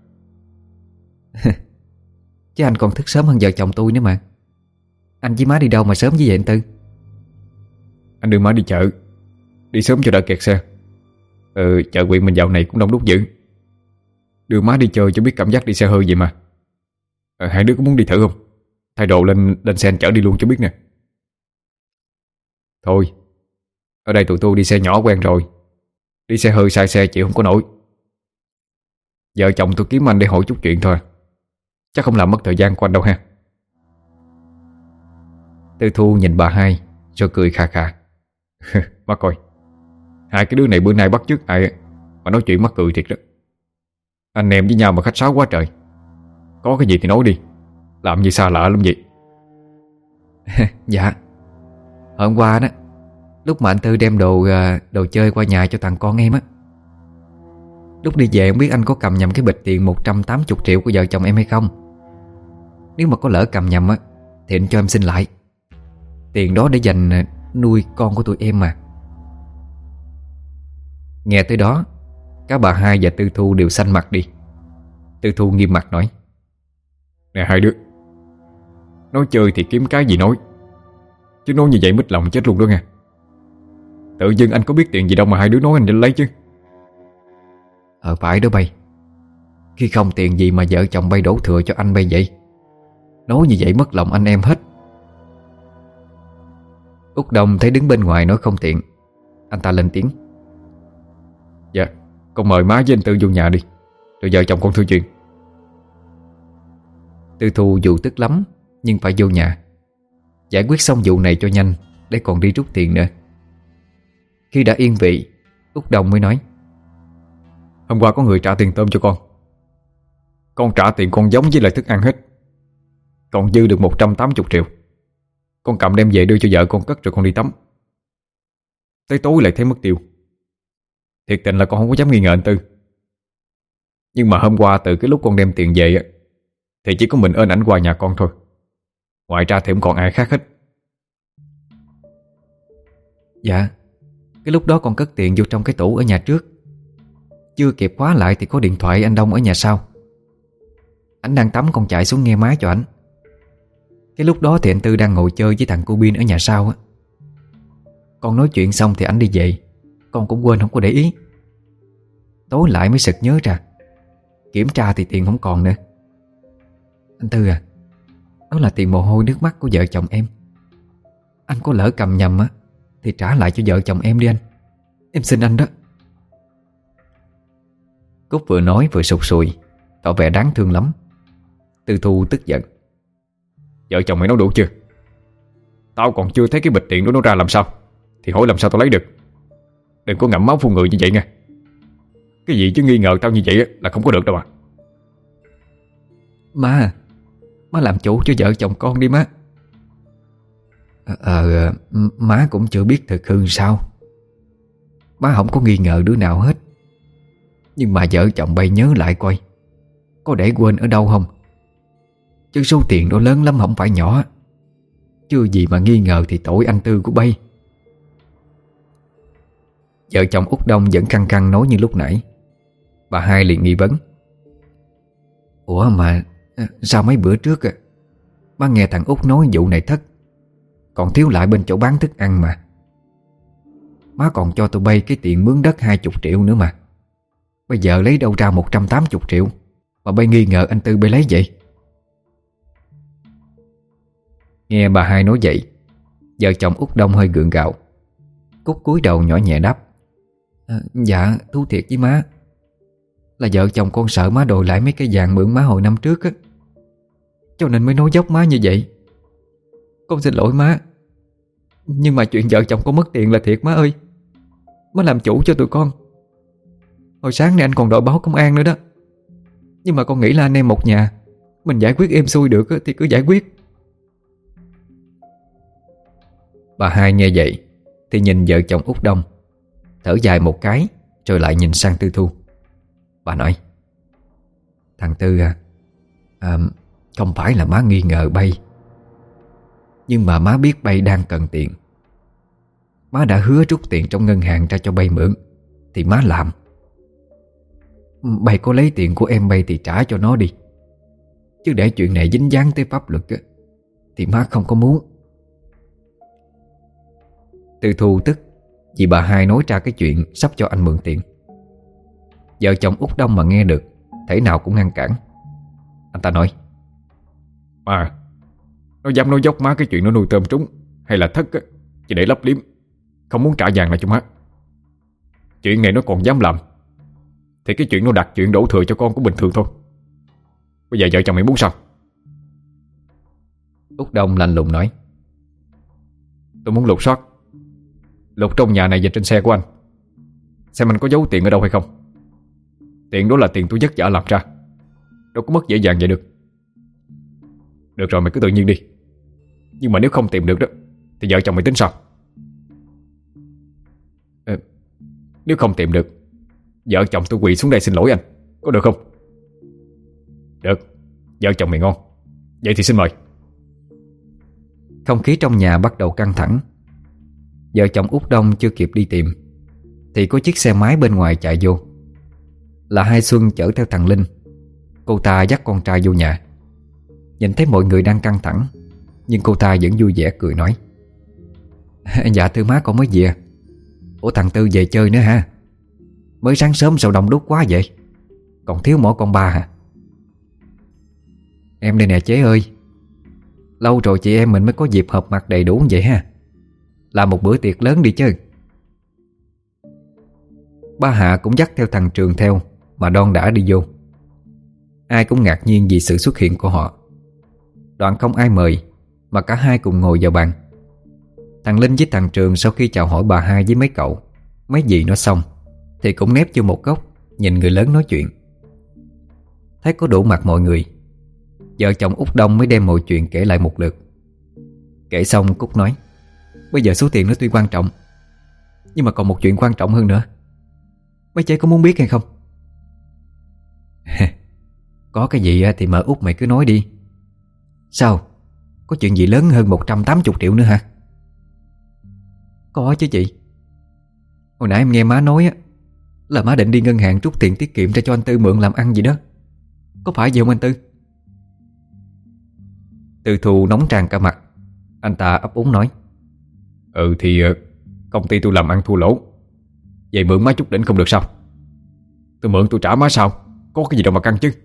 Chứ anh còn thức sớm hơn vợ chồng tôi nữa mà. Anh với má đi đâu mà sớm như vậy anh Tư? Anh đưa má đi chợ, đi sớm cho đỡ kẹt xe. Chợ huyện mình dạo này cũng đông đúc dữ. Đưa má đi chơi cho biết cảm giác đi xe hơi vậy mà. Hai đứa có muốn đi thử không? Thay đồ lên xe anh chở đi luôn cho biết nè. Thôi, ở đây tụi tôi đi xe nhỏ quen rồi. Đi xe hơi sai xe chịu không có nổi. Vợ chồng tôi kiếm anh để hỏi chút chuyện thôi. Chắc không làm mất thời gian của anh đâu ha. Tư Thu nhìn bà hai rồi cười khà khà. Má coi, hai cái đứa này bữa nay bắt chước ai mà nói chuyện mắc cười thiệt đó. Anh em với nhau mà khách sáo quá trời. Có cái gì thì nói đi, làm như xa lạ lắm vậy. Dạ. Hôm qua đó, lúc mà anh Tư đem đồ chơi qua nhà cho thằng con em á, lúc đi về không biết anh có cầm nhầm cái bịch tiền 180 triệu của vợ chồng em hay không. Nếu mà có lỡ cầm nhầm á thì anh cho em xin lại. Tiền đó để dành nuôi con của tụi em mà. Nghe tới đó, cả bà hai và Tư Thu đều xanh mặt đi. Tư Thu nghiêm mặt nói: Nè hai đứa, nói chơi thì kiếm cái gì nói, chứ nói như vậy mít lòng chết luôn đó nghe. Tự dưng anh có biết tiền gì đâu mà hai đứa nói anh lấy chứ. Phải đó bay. Khi không tiền gì mà vợ chồng bay đổ thừa cho anh bay vậy. Nói như vậy mất lòng anh em hết. Út Đông thấy đứng bên ngoài nói không tiện, anh ta lên tiếng: Dạ, con mời má với anh Tư vô nhà đi, rồi vợ chồng con thư chuyện. Tư Thu dù tức lắm nhưng phải vô nhà, giải quyết xong vụ này cho nhanh để còn đi rút tiền nữa. Khi đã yên vị, Út Đông mới nói: Hôm qua có người trả tiền tôm cho con trả tiền con giống với lại thức ăn hết. Còn dư được 180 triệu. Con cầm đem về đưa cho vợ con cất rồi con đi tắm. Tới tối lại thấy mất tiêu. Thiệt tình là con không có dám nghi ngờ anh Tư. Nhưng mà hôm qua từ cái lúc con đem tiền về thì chỉ có mình ơn ảnh qua nhà con thôi. Ngoài ra thì không còn ai khác hết. Dạ, cái lúc đó con cất tiền vô trong cái tủ ở nhà trước. Chưa kịp khóa lại thì có điện thoại anh Đông ở nhà sau. Anh đang tắm con chạy xuống nghe máy cho ảnh. Cái lúc đó thì anh Tư đang ngồi chơi với thằng cô Bin ở nhà sau á. Con nói chuyện xong thì ảnh đi về. Con cũng quên không có để ý. Tối lại mới sực nhớ ra. Kiểm tra thì tiền không còn nữa. Anh Tư à, đó là tiền mồ hôi nước mắt của vợ chồng em. Anh có lỡ cầm nhầm á thì trả lại cho vợ chồng em đi anh. Em xin anh đó. Cúc vừa nói vừa sụt sùi, tỏ vẻ đáng thương lắm. Tư Thu tức giận: Vợ chồng mày nói đủ chưa? Tao còn chưa thấy cái bịch tiền đó nó ra làm sao, thì hỏi làm sao tao lấy được. Đừng có ngậm máu phun người như vậy nha. Cái gì chứ nghi ngờ tao như vậy là không có được đâu à. Má làm chủ cho vợ chồng con đi má. Má cũng chưa biết thực hư sao. Má không có nghi ngờ đứa nào hết. Nhưng mà vợ chồng bay nhớ lại coi, có để quên ở đâu không. Chứ số tiền đó lớn lắm không phải nhỏ. Chưa gì mà nghi ngờ thì tội anh Tư của bay. Vợ chồng Út Đông vẫn căng căng nói như lúc nãy. Bà hai liền nghi vấn: Ủa mà sao mấy bữa trước má nghe thằng Út nói vụ này thất, còn thiếu lại bên chỗ bán thức ăn mà. Má còn cho tụi bay cái tiền mướn đất 20 triệu nữa mà. Bây giờ lấy đâu ra 180 triệu mà bay nghi ngờ anh Tư bay lấy vậy? Nghe bà hai nói vậy, vợ chồng Út Đông hơi gượng gạo. Cúc cúi đầu nhỏ nhẹ đáp: Dạ thú thiệt với má, là vợ chồng con sợ má đòi lại mấy cái vàng mượn má hồi năm trước á, cho nên mới nói dốc má như vậy. Con xin lỗi má. Nhưng mà chuyện vợ chồng con mất tiền là thiệt má ơi. Má làm chủ cho tụi con. Hồi sáng nay anh còn đòi báo công an nữa đó. Nhưng mà con nghĩ là anh em một nhà, mình giải quyết êm xuôi được thì cứ giải quyết. Bà hai nghe vậy thì nhìn vợ chồng Út Đông, thở dài một cái rồi lại nhìn sang Tư Thu. Bà nói: Thằng Tư không phải là má nghi ngờ bay, nhưng mà má biết bay đang cần tiền. Má đã hứa rút tiền trong ngân hàng ra cho bay mượn thì má làm. Bay có lấy tiền của em bay thì trả cho nó đi, chứ để chuyện này dính dáng tới pháp luật á, thì má không có muốn. Tư Thu tức vì bà hai nói ra cái chuyện sắp cho anh mượn tiền. Vợ chồng Út Đông mà nghe được, thể nào cũng ngăn cản. Anh ta nói: Mà nó dám nói dốc má cái chuyện nó nuôi tôm trúng hay là thất á, chỉ để lấp liếm, không muốn trả vàng lại cho má. Chuyện này nó còn dám làm thì cái chuyện nó đặt chuyện đổ thừa cho con cũng bình thường thôi. Bây giờ vợ chồng mày muốn sao? Út Đông lạnh lùng nói: Tôi muốn lục soát, lục trong nhà này và trên xe của anh, xem anh có giấu tiền ở đâu hay không. Tiền đó là tiền tôi vất vả làm ra, đâu có mất dễ dàng vậy được. Được rồi, mày cứ tự nhiên đi. Nhưng mà nếu không tìm được đó thì vợ chồng mày tính sao? Nếu không tìm được, vợ chồng tôi quỳ xuống đây xin lỗi anh, có được không? Được, vợ chồng mày ngon. Vậy thì xin mời. Không khí trong nhà bắt đầu căng thẳng. Vợ chồng Út Đông chưa kịp đi tìm thì có chiếc xe máy bên ngoài chạy vô. Là Hai Xuân chở theo thằng Linh. Cô ta dắt con trai vô nhà. Nhìn thấy mọi người đang căng thẳng, nhưng cô ta vẫn vui vẻ cười nói: Dạ thưa má, con mới về. Ủa thằng Tư về chơi nữa ha? Mới sáng sớm sao đông đúc quá vậy? Còn thiếu mỗi con ba hả? Em đây nè chế ơi. Lâu rồi chị em mình mới có dịp họp mặt đầy đủ vậy ha. Làm một bữa tiệc lớn đi chứ. Ba Hạ cũng dắt theo thằng Trường theo, mà đon đã đi vô. Ai cũng ngạc nhiên vì sự xuất hiện của họ. Đoạn không ai mời, mà cả hai cùng ngồi vào bàn. Thằng Linh với thằng Trường sau khi chào hỏi bà hai với mấy cậu, mấy dì nó xong, thì cũng nép vô một góc, nhìn người lớn nói chuyện. Thấy có đủ mặt mọi người, vợ chồng Út Đông mới đem mọi chuyện kể lại một lượt. Kể xong Cúc nói: Bây giờ số tiền nó tuy quan trọng, nhưng mà còn một chuyện quan trọng hơn nữa. Mấy chế có muốn biết hay không? Có cái gì thì mợ Út mày cứ nói đi. Sao? Có chuyện gì lớn hơn 180 triệu nữa hả? Có chứ chị. Hồi nãy em nghe má nói á, là má định đi ngân hàng rút tiền tiết kiệm ra cho anh Tư mượn làm ăn gì đó. Có phải vậy không anh Tư? Tư Thu nóng tràn cả mặt. Anh ta ấp úng nói: Thì công ty tôi làm ăn thua lỗ, vậy mượn má chút đỉnh không được sao? Tôi mượn tôi trả má sao? Có cái gì đâu mà căng chứ.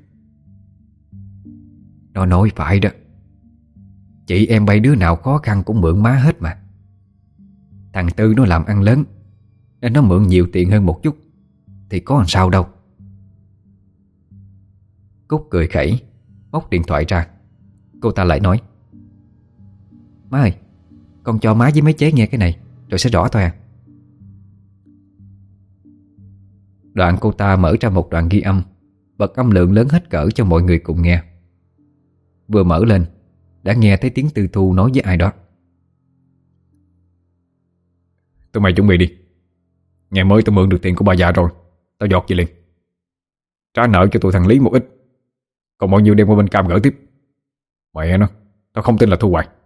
Nó nói phải đó. Chị em bay đứa nào khó khăn cũng mượn má hết mà. Thằng Tư nó làm ăn lớn nên nó mượn nhiều tiền hơn một chút, thì có làm sao đâu. Cúc cười khẩy, móc điện thoại ra. Cô ta lại nói: Má ơi, con cho má với mấy chế nghe cái này, rồi sẽ rõ thôi à. Đoạn cô ta mở ra một đoạn ghi âm, bật âm lượng lớn hết cỡ cho mọi người cùng nghe. Vừa mở lên đã nghe thấy tiếng Tư Thu nói với ai đó: Tụi mày chuẩn bị đi. Ngày mới tao mượn được tiền của bà già rồi, tao giọt vậy liền. Trả nợ cho tụi thằng Lý một ít, còn bao nhiêu đem qua bên Cam gửi tiếp. Mẹ nó, tao không tin là thu hoài.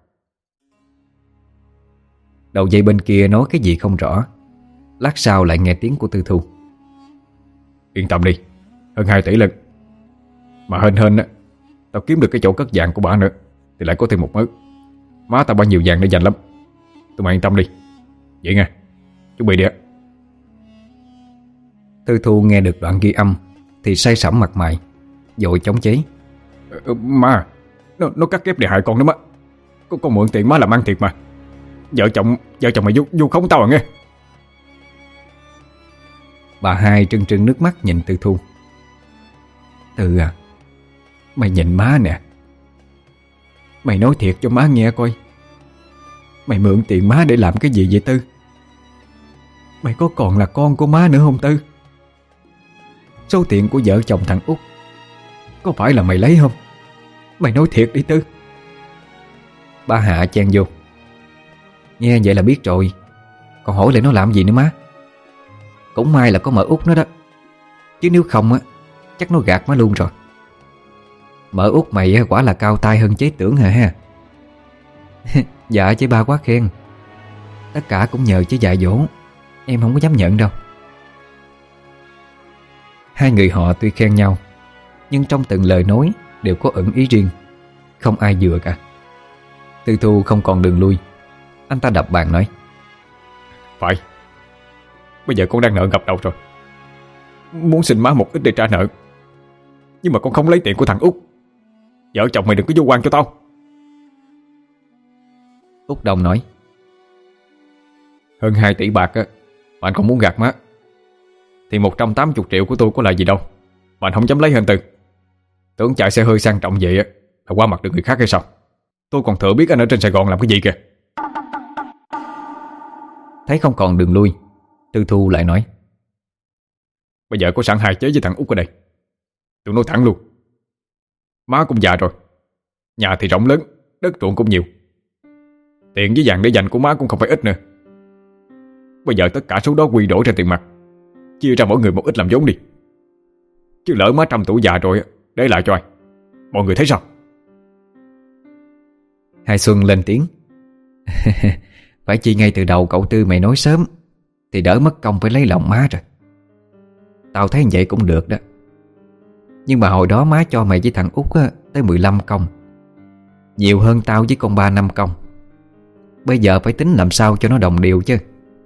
Đầu dây bên kia nói cái gì không rõ. Lát sau lại nghe tiếng của Tư Thu: Yên tâm đi, hơn 2 tỷ lần. Mà hên á, tao kiếm được cái chỗ cất vàng của bà nữa, thì lại có thêm một mớ. Má tao bao nhiêu vàng để dành lắm. Tụi mày yên tâm đi. Vậy nghe, chuẩn bị đi ạ. Tư Thu nghe được đoạn ghi âm thì say sẩm mặt mày, vội chống chế: Má, nó cắt ghép để hại con đó má. Con mượn tiền má làm ăn thiệt mà. Vợ chồng mày vu khống tao à nghe. Bà hai trưng trưng nước mắt nhìn Tư Thu: Tư à, mày nhìn má nè. Mày nói thiệt cho má nghe coi. Mày mượn tiền má để làm cái gì vậy Tư? Mày có còn là con của má nữa không Tư? Số tiền của vợ chồng thằng Út có phải là mày lấy không? Mày nói thiệt đi Tư. Ba Hạ chen vô: Nghe vậy là biết rồi, còn hỏi lại nó làm gì nữa má. Cũng may là có mợ Út nó đó, chứ nếu không á chắc nó gạt má luôn rồi. Mợ Út mày quả là cao tay hơn chế tưởng hả ha. Dạ chế ba quá khen. Tất cả cũng nhờ chế dạy dỗ, em không có dám nhận đâu. Hai người họ tuy khen nhau, nhưng trong từng lời nói đều có ẩn ý riêng, không ai vừa cả. Tư Thu không còn đường lui. Anh ta đập bàn nói: Phải, bây giờ con đang nợ ngập đầu rồi. Muốn xin má một ít để trả nợ, nhưng mà con không lấy tiền của thằng Út. Vợ chồng mày đừng có vô quan cho tao. Út Đông nói: Hơn 2 tỷ bạc á, mà anh còn muốn gạt má, thì 180 triệu của tôi có là gì đâu mà anh không dám lấy hơn từ. Tưởng chạy xe hơi sang trọng vậy á là qua mặt được người khác hay sao? Tôi còn thừa biết anh ở trên Sài Gòn làm cái gì kìa. Thấy không còn đường lui, Tư Thu lại nói: Bây giờ có sẵn hai chế với thằng Út ở đây. Tôi nói thẳng luôn, má cũng già rồi, nhà thì rộng lớn, đất ruộng cũng nhiều, tiền với vàng để dành của má cũng không phải ít nữa. Bây giờ tất cả số đó quy đổi ra tiền mặt, chia ra mỗi người một ít làm vốn đi. Chứ lỡ má trăm tuổi già rồi để lại cho ai? Mọi người thấy sao? Hai Xuân lên tiếng: Phải chi ngay từ đầu cậu Tư mày nói sớm thì đỡ mất công phải lấy lòng má rồi. Tao thấy vậy cũng được đó. Nhưng mà hồi đó má cho mày với thằng Út á, tới 15 công, nhiều hơn tao với con 3 năm công. Bây giờ phải tính làm sao cho nó đồng đều chứ.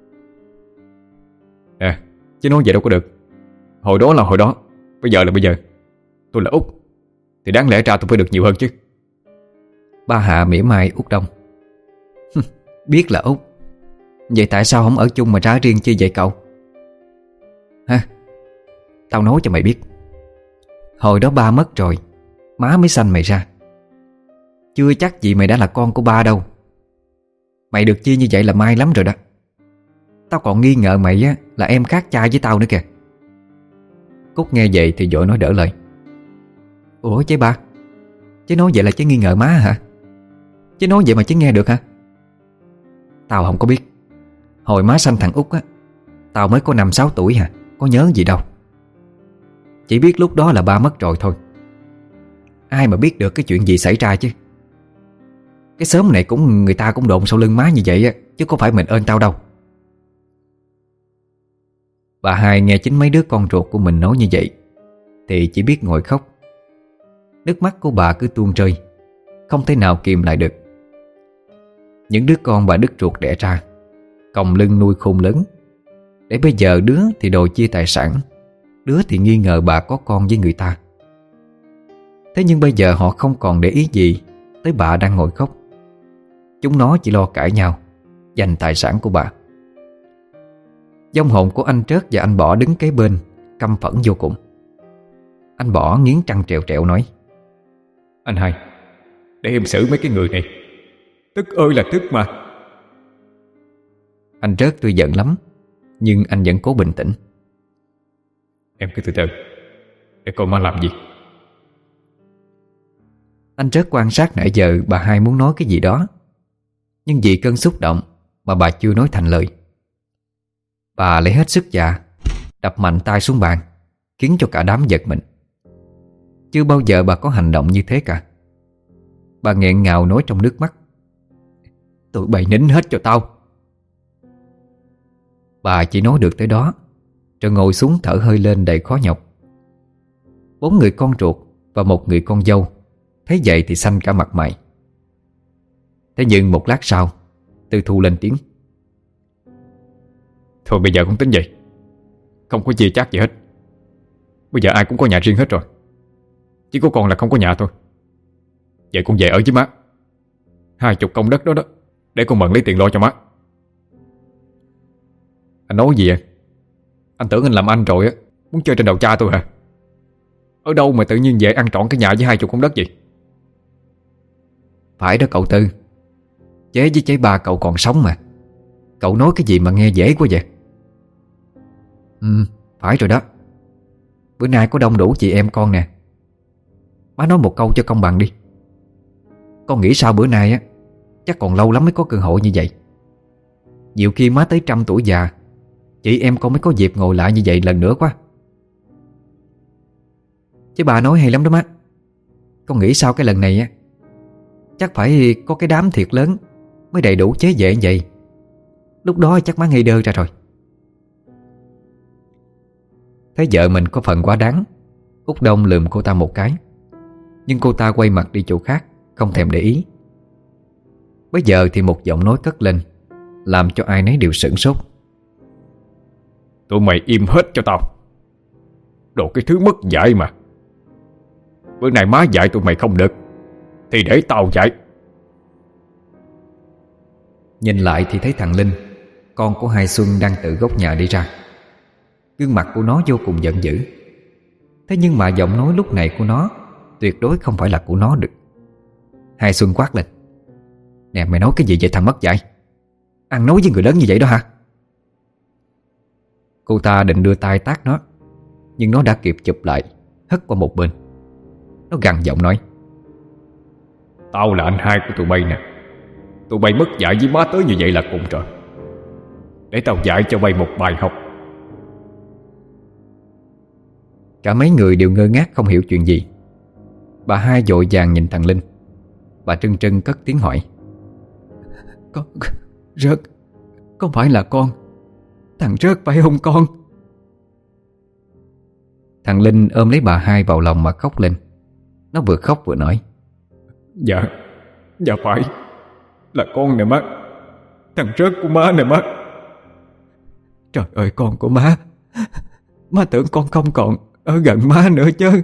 Chứ nói vậy đâu có được. Hồi đó là hồi đó, bây giờ là bây giờ. Tôi là Út thì đáng lẽ ra tôi phải được nhiều hơn chứ. Ba Hạ mỉa mai Út Đông: Biết là Út, vậy tại sao không ở chung mà ra riêng chi vậy cậu? Ha, tao nói cho mày biết, hồi đó ba mất rồi, má mới sanh mày ra. Chưa chắc gì mày đã là con của ba đâu. Mày được chia như vậy là may lắm rồi đó. Tao còn nghi ngờ mày á là em khác cha với tao nữa kìa. Cúc nghe vậy thì vội nói đỡ lời: Ủa chế ba, chế nói vậy là chế nghi ngờ má hả? Chế nói vậy mà chế nghe được hả? Tao không có biết. Hồi má sanh thằng Út á, tao mới có 5-6 tuổi hả, có nhớ gì đâu. Chỉ biết lúc đó là ba mất rồi thôi. Ai mà biết được cái chuyện gì xảy ra chứ. Cái xóm này cũng người ta cũng đồn sau lưng má như vậy á, chứ có phải mình ơn tao đâu. Bà Hai nghe chính mấy đứa con ruột của mình nói như vậy thì chỉ biết ngồi khóc. Nước mắt của bà cứ tuôn rơi, không thể nào kìm lại được. Những đứa con bà đứt ruột đẻ ra, còng lưng nuôi khôn lớn, để bây giờ đứa thì đòi chia tài sản, đứa thì nghi ngờ bà có con với người ta. Thế nhưng bây giờ họ không còn để ý gì tới bà đang ngồi khóc. Chúng nó chỉ lo cãi nhau, giành tài sản của bà. Vong hồn của anh Trớt và anh Bỏ đứng kế bên, căm phẫn vô cùng. Anh Bỏ nghiến răng trèo trẹo nói: Anh Hai, để em xử mấy cái người này. Tức ơi là tức mà. Anh Trớt tuy giận lắm, nhưng anh vẫn cố bình tĩnh. Em cứ từ từ, để coi má làm gì. Anh Trớt quan sát nãy giờ bà Hai muốn nói cái gì đó, nhưng vì cơn xúc động mà bà chưa nói thành lời. Bà lấy hết sức dạ, đập mạnh tay xuống bàn, khiến cho cả đám giật mình. Chưa bao giờ bà có hành động như thế cả. Bà nghẹn ngào nói trong nước mắt: Tụi bay nín hết cho tao. Bà chỉ nói được tới đó, rồi ngồi xuống thở hơi lên đầy khó nhọc. 4 người con ruột và 1 người con dâu thấy vậy thì xanh cả mặt mày. Thế nhưng một lát sau, Tư Thu lên tiếng: Thôi bây giờ cũng tính vậy, không có chia chác gì hết. Bây giờ ai cũng có nhà riêng hết rồi, chỉ có con là không có nhà thôi. Vậy con về ở với má. 20 công đất đó đó, để con mận lấy tiền lo cho má. Anh nói gì vậy? Anh tưởng anh làm anh rồi á, muốn chơi trên đầu cha tôi hả? Ở đâu mà tự nhiên về ăn trọn cái nhà với 20 công đất gì? Phải đó cậu Tư, chế với chế ba cậu còn sống mà. Cậu nói cái gì mà nghe dễ quá vậy? Phải rồi đó. Bữa nay có đông đủ chị em con nè. Má nói một câu cho công bằng đi. Con nghĩ sao bữa nay á, chắc còn lâu lắm mới có cơ hội như vậy. Nhiều khi má tới 100 tuổi già, chị em con mới có dịp ngồi lại như vậy lần nữa quá. Chứ bà nói hay lắm đó má. Con nghĩ sao cái lần này á, chắc phải có cái đám thiệt lớn mới đầy đủ chế dễ vậy. Lúc đó chắc má ngây đơ ra rồi. Thấy vợ mình có phần quá đáng, Út Đông lườm cô ta một cái, nhưng cô ta quay mặt đi chỗ khác, không thèm để ý. Bây giờ thì một giọng nói cất lên, làm cho ai nấy đều sửng sốt. Tụi mày im hết cho tao. Đồ cái thứ mất dạy mà. Bữa nay má dạy tụi mày không được thì để tao dạy. Nhìn lại thì thấy thằng Linh, con của Hai Xuân, đang từ góc nhà đi ra. Gương mặt của nó vô cùng giận dữ. Thế nhưng mà giọng nói lúc này của nó tuyệt đối không phải là của nó được. Hai Xuân quát lên: Nè, mày nói cái gì vậy thằng mất dạy? Ăn nói với người lớn như vậy đó hả? Cô ta định đưa tay tát nó, nhưng nó đã kịp chụp lại, hất qua một bên. Nó gằn giọng nói: Tao là anh hai của tụi bay nè. Tụi bay mất dạy với má tới như vậy là cùng rồi. Để tao dạy cho bay một bài học. Cả mấy người đều ngơ ngác không hiểu chuyện gì. Bà hai vội vàng nhìn thằng Linh. Bà trân trân cất tiếng hỏi: Con Rớt, không phải là con. Thằng Rớt phải không con? Thằng Linh ôm lấy bà hai vào lòng mà khóc lên. Nó vừa khóc vừa nói: Dạ phải. Là con nè má. Thằng Rớt của má nè má. Trời ơi, con của má. Má tưởng con không còn ở gần má nữa chứ.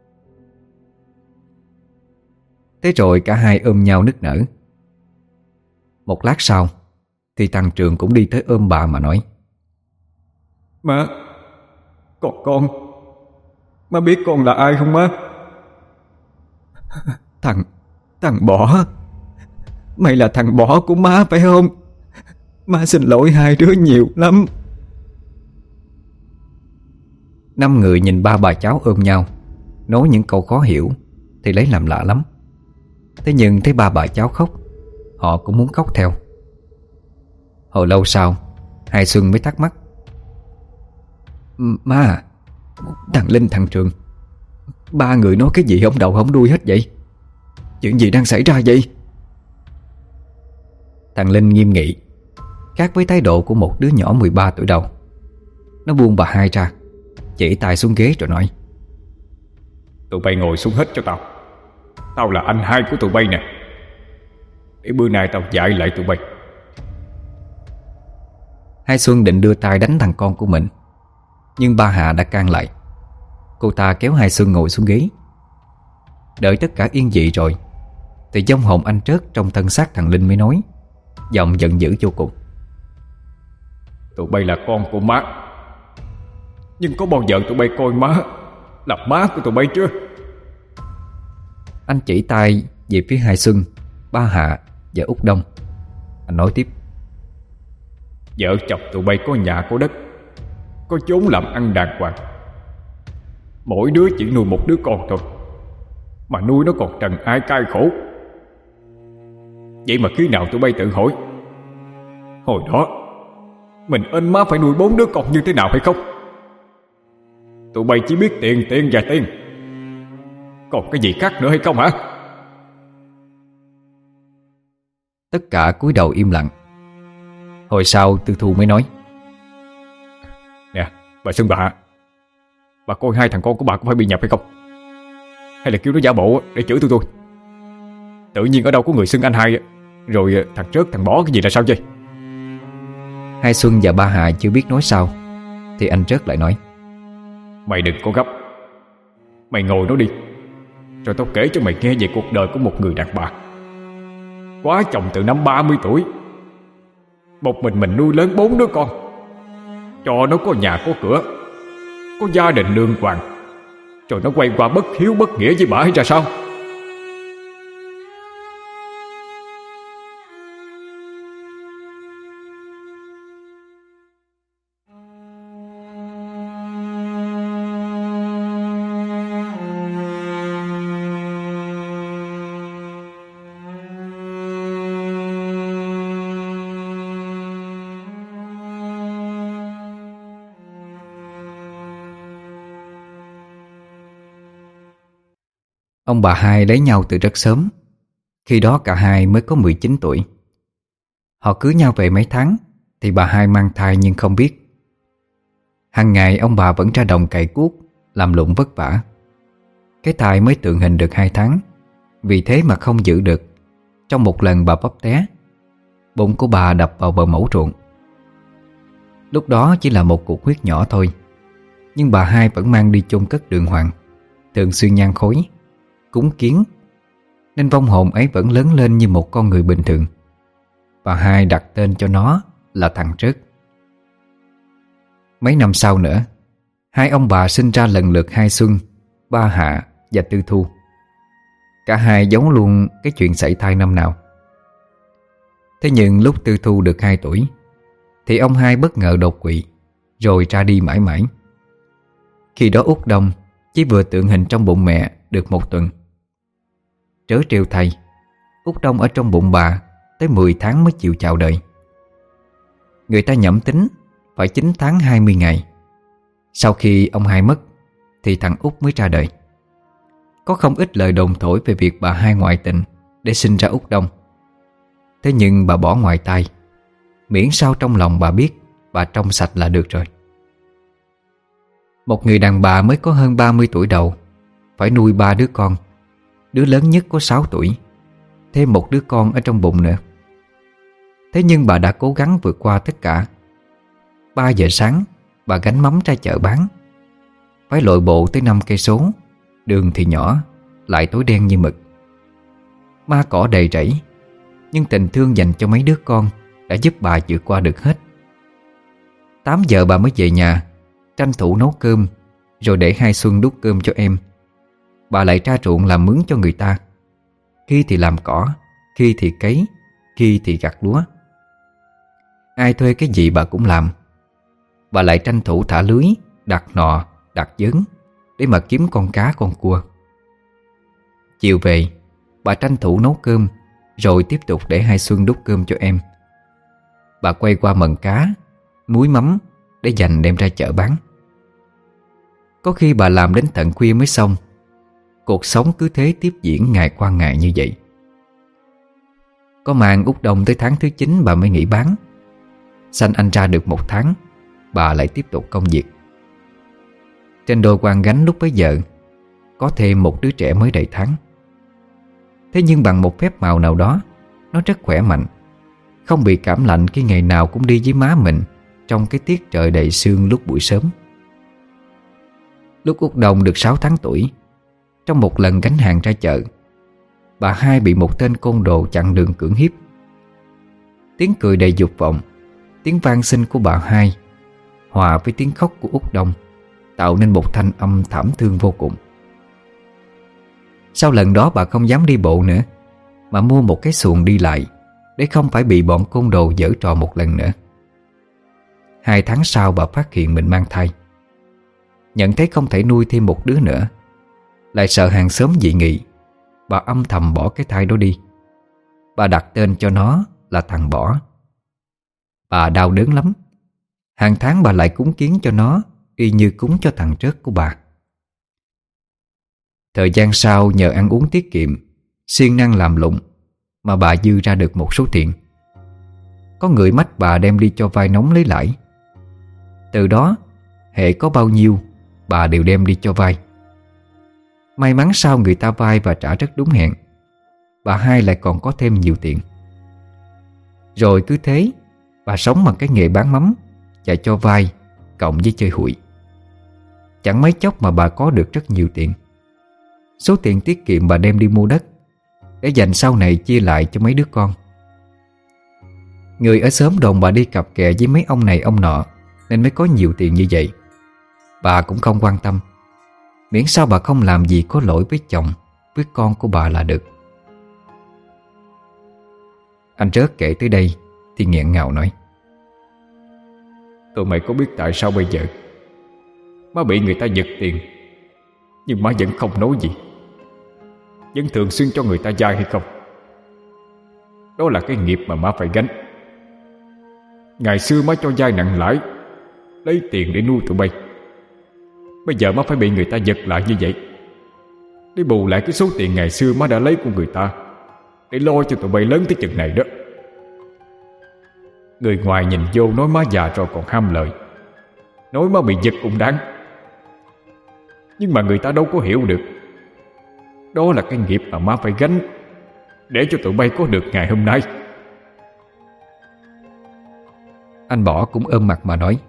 Thế rồi cả hai ôm nhau nức nở. Một lát sau thì thằng Trường cũng đi tới ôm bà mà nói: Má, còn con. Má biết con là ai không má? Thằng Bỏ. Mày là thằng Bỏ của má phải không? Má xin lỗi hai đứa nhiều lắm. Năm người nhìn ba bà cháu ôm nhau, nói những câu khó hiểu thì lấy làm lạ lắm. Thế nhưng thấy ba bà cháu khóc, họ cũng muốn khóc theo. Hồi lâu sau, Hai Xuân mới thắc mắc: Má à, thằng Linh, thằng Trường, ba người nói cái gì không đầu không đuôi hết vậy? Chuyện gì đang xảy ra vậy? Thằng Linh nghiêm nghị, khác với thái độ của một đứa nhỏ 13 tuổi đầu. Nó buông bà hai ra, chỉ tay xuống ghế rồi nói: Tụi bay ngồi xuống hết cho tao. Tao là anh hai của tụi bay nè. Để bữa nay tao dạy lại tụi bay. Hai Xuân định đưa tay đánh thằng con của mình, nhưng ba Hà đã can lại. Cô ta kéo Hai Xuân ngồi xuống ghế. Đợi tất cả yên dị rồi thì vong hồn anh Trớt trong thân xác thằng Linh mới nói, giọng giận dữ vô cùng: Tụi bay là con của má. Nhưng có bao giờ tụi bay coi má là má của tụi bay chưa? Anh chỉ tay về phía Hai Xuân, ba Hạ và Út Đông. Anh nói tiếp: Vợ chồng tụi bay có nhà có đất, có chốn làm ăn đàng hoàng. Mỗi đứa chỉ nuôi một đứa con thôi, mà nuôi nó còn trần ai cai khổ. Vậy mà khi nào tụi bay tự hỏi hồi đó mình ơn má phải nuôi 4 đứa con như thế nào hay không? Tụi bay chỉ biết tiền, tiền và tiền. Còn cái gì khác nữa hay không hả? Tất cả cúi đầu im lặng. Hồi sau Tư Thu mới nói: Nè, bà Xuân bà coi hai thằng con của bà có phải bị nhập hay không? Hay là kêu nó giả bộ để chửi tôi? Tự nhiên ở đâu có người xưng anh hai, rồi thằng Trớt, thằng Bỏ cái gì là sao vậy? Hai Xuân và ba Hà chưa biết nói sao thì anh Trớt lại nói: Mày đừng có gấp. Mày ngồi đó đi, rồi tao kể cho mày nghe về cuộc đời của một người đàn bà. Quá chồng từ năm 30 tuổi, một mình nuôi lớn 4 đứa con, cho nó có nhà có cửa, có gia đình đàng hoàng, rồi nó quay qua bất hiếu bất nghĩa với bà hay ra sao? Ông bà hai lấy nhau từ rất sớm. Khi đó cả hai mới có 19 tuổi. Họ cưới nhau về mấy tháng thì bà hai mang thai nhưng không biết. Hàng ngày ông bà vẫn ra đồng cày cuốc, làm lụng vất vả. Cái thai mới tượng hình được 2 tháng. Vì thế mà không giữ được, trong một lần bà vấp té, bụng của bà đập vào bờ mẫu ruộng. Lúc đó chỉ là một cục huyết nhỏ thôi, nhưng bà hai vẫn mang đi chôn cất đường hoàng, thường xuyên nhang khối, cúng kiến, nên vong hồn ấy vẫn lớn lên như một con người bình thường. Bà hai đặt tên cho nó là thằng Trớt. Mấy năm sau nữa, hai ông bà sinh ra lần lượt hai Xuân, Ba Hạ và Tư Thu. Cả hai giấu luôn cái chuyện sảy thai năm nào. Thế nhưng lúc Tư Thu được 2 tuổi thì ông hai bất ngờ đột quỵ, rồi ra đi mãi mãi. Khi đó Út Đông chỉ vừa tượng hình trong bụng mẹ được 1 tuần. Trớ trêu thay, Út Đông ở trong bụng bà tới 10 tháng mới chịu chào đời. Người ta nhẩm tính phải 9 tháng 20 ngày. Sau khi ông hai mất thì thằng Út mới ra đời. Có không ít lời đồn thổi về việc bà hai ngoại tình để sinh ra Út Đông. Thế nhưng bà bỏ ngoài tai, miễn sao trong lòng bà biết bà trong sạch là được rồi. Một người đàn bà mới có hơn 30 tuổi đầu phải nuôi 3 đứa con. Đứa lớn nhất có 6 tuổi, thêm một đứa con ở trong bụng nữa. Thế nhưng bà đã cố gắng vượt qua tất cả. 3 giờ sáng bà gánh mắm ra chợ bán. Phải lội bộ tới 5 cây số, đường thì nhỏ, lại tối đen như mực. Ma cỏ đầy rẫy, nhưng tình thương dành cho mấy đứa con đã giúp bà vượt qua được hết. 8 giờ bà mới về nhà, tranh thủ nấu cơm, rồi để hai Xuân đút cơm cho em. Bà lại ra ruộng làm mướn cho người ta. Khi thì làm cỏ, khi thì cấy, khi thì gặt lúa. Ai thuê cái gì bà cũng làm. Bà lại tranh thủ thả lưới, đặt nọ, đặt giớn để mà kiếm con cá con cua. Chiều về, bà tranh thủ nấu cơm, rồi tiếp tục để hai Xuân đút cơm cho em. Bà quay qua mần cá, muối mắm để dành đem ra chợ bán. Có khi bà làm đến tận khuya mới xong. Cuộc sống cứ thế tiếp diễn ngày qua ngày như vậy. Có màn Út Đông tới tháng thứ 9 bà mới nghỉ bán. Sanh anh ra được 1 tháng, bà lại tiếp tục công việc. Trên đôi quan gánh lúc bấy giờ có thêm một đứa trẻ mới đầy tháng. Thế nhưng bằng một phép màu nào đó, nó rất khỏe mạnh, không bị cảm lạnh khi ngày nào cũng đi với má mình trong cái tiết trời đầy sương lúc buổi sớm. Lúc Út Đông được 6 tháng tuổi, trong một lần gánh hàng ra chợ, bà hai bị một tên côn đồ chặn đường cưỡng hiếp. Tiếng cười đầy dục vọng, tiếng van xin của bà hai hòa với tiếng khóc của Út Đông tạo nên một thanh âm thảm thương vô cùng. Sau lần đó bà không dám đi bộ nữa, mà mua một cái xuồng đi lại để không phải bị bọn côn đồ giở trò một lần nữa. 2 tháng sau bà phát hiện mình mang thai. Nhận thấy không thể nuôi thêm một đứa nữa, lại sợ hàng xóm dị nghị, bà âm thầm bỏ cái thai đó đi. Bà đặt tên cho nó là thằng Bỏ. Bà đau đớn lắm. Hàng tháng bà lại cúng kiến cho nó y như cúng cho thằng Trớt của bà. Thời gian sau nhờ ăn uống tiết kiệm, siêng năng làm lụng mà bà dư ra được một số tiền. Có người mách bà đem đi cho vay nóng lấy lãi. Từ đó hễ có bao nhiêu bà đều đem đi cho vay. May mắn sao người ta vay và trả rất đúng hẹn, bà hai lại còn có thêm nhiều tiền. Rồi cứ thế bà sống bằng cái nghề bán mắm và cho vay cộng với chơi hụi. Chẳng mấy chốc mà bà có được rất nhiều tiền. Số tiền tiết kiệm bà đem đi mua đất để dành sau này chia lại cho mấy đứa con. Người ở xóm đồn bà đi cặp kè với mấy ông này ông nọ nên mới có nhiều tiền như vậy. Bà cũng không quan tâm, miễn sao bà không làm gì có lỗi với chồng, với con của bà là được. Anh Rớt kể tới đây thì nghẹn ngào nói: Tụi mày có biết tại sao bây giờ má bị người ta giật tiền, nhưng má vẫn không nói gì, vẫn thường xuyên cho người ta vay hay không? Đó là cái nghiệp mà má phải gánh. Ngày xưa má cho vay nặng lãi, lấy tiền để nuôi tụi bay. Bây giờ má phải bị người ta giật lại như vậy, để bù lại cái số tiền ngày xưa má đã lấy của người ta, để lo cho tụi bay lớn tới chừng này đó. Người ngoài nhìn vô nói má già rồi còn ham lợi, Nói má bị giật cũng đáng. Nhưng mà người ta đâu có hiểu được, đó là cái nghiệp mà má phải gánh để cho tụi bay có được ngày hôm nay. Anh Bỏ cũng ôm mặt mà nói: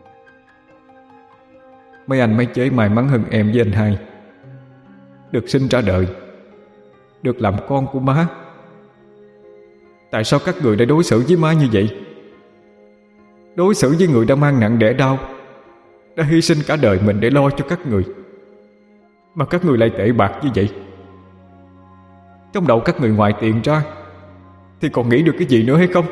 Mấy anh mấy chế may mắn hơn em với anh hai, được sinh ra đời, được làm con của má. Tại sao các người lại đối xử với má như vậy? Đối xử với người đã mang nặng đẻ đau, đã hy sinh cả đời mình để lo cho các người, mà các người lại tệ bạc như vậy. Trong đầu các người ngoài tiền ra thì còn nghĩ được cái gì nữa hay không?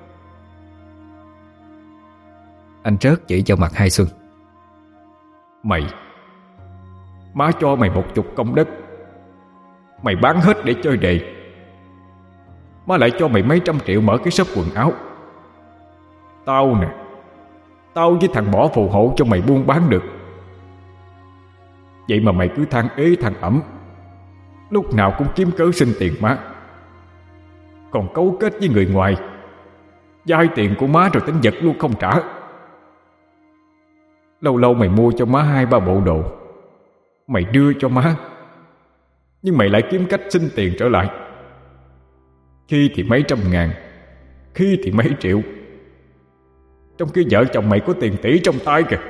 Anh Trớt chỉ vào mặt Hai Xuân: Mày, má cho mày 10 công đất, mày bán hết để chơi đề. Má lại cho mày mấy trăm triệu mở cái shop quần áo. Tao nè, tao với thằng Bỏ phù hộ cho mày buôn bán được. Vậy mà mày cứ than ế than ẩm, lúc nào cũng kiếm cớ xin tiền má, còn cấu kết với người ngoài, vay tiền của má rồi tính giật luôn không trả. Lâu lâu mày mua cho má 2-3 bộ đồ, mày đưa cho má, nhưng mày lại kiếm cách xin tiền trở lại. Khi thì mấy trăm ngàn, khi thì mấy triệu, trong khi vợ chồng mày có tiền tỷ trong tay kìa.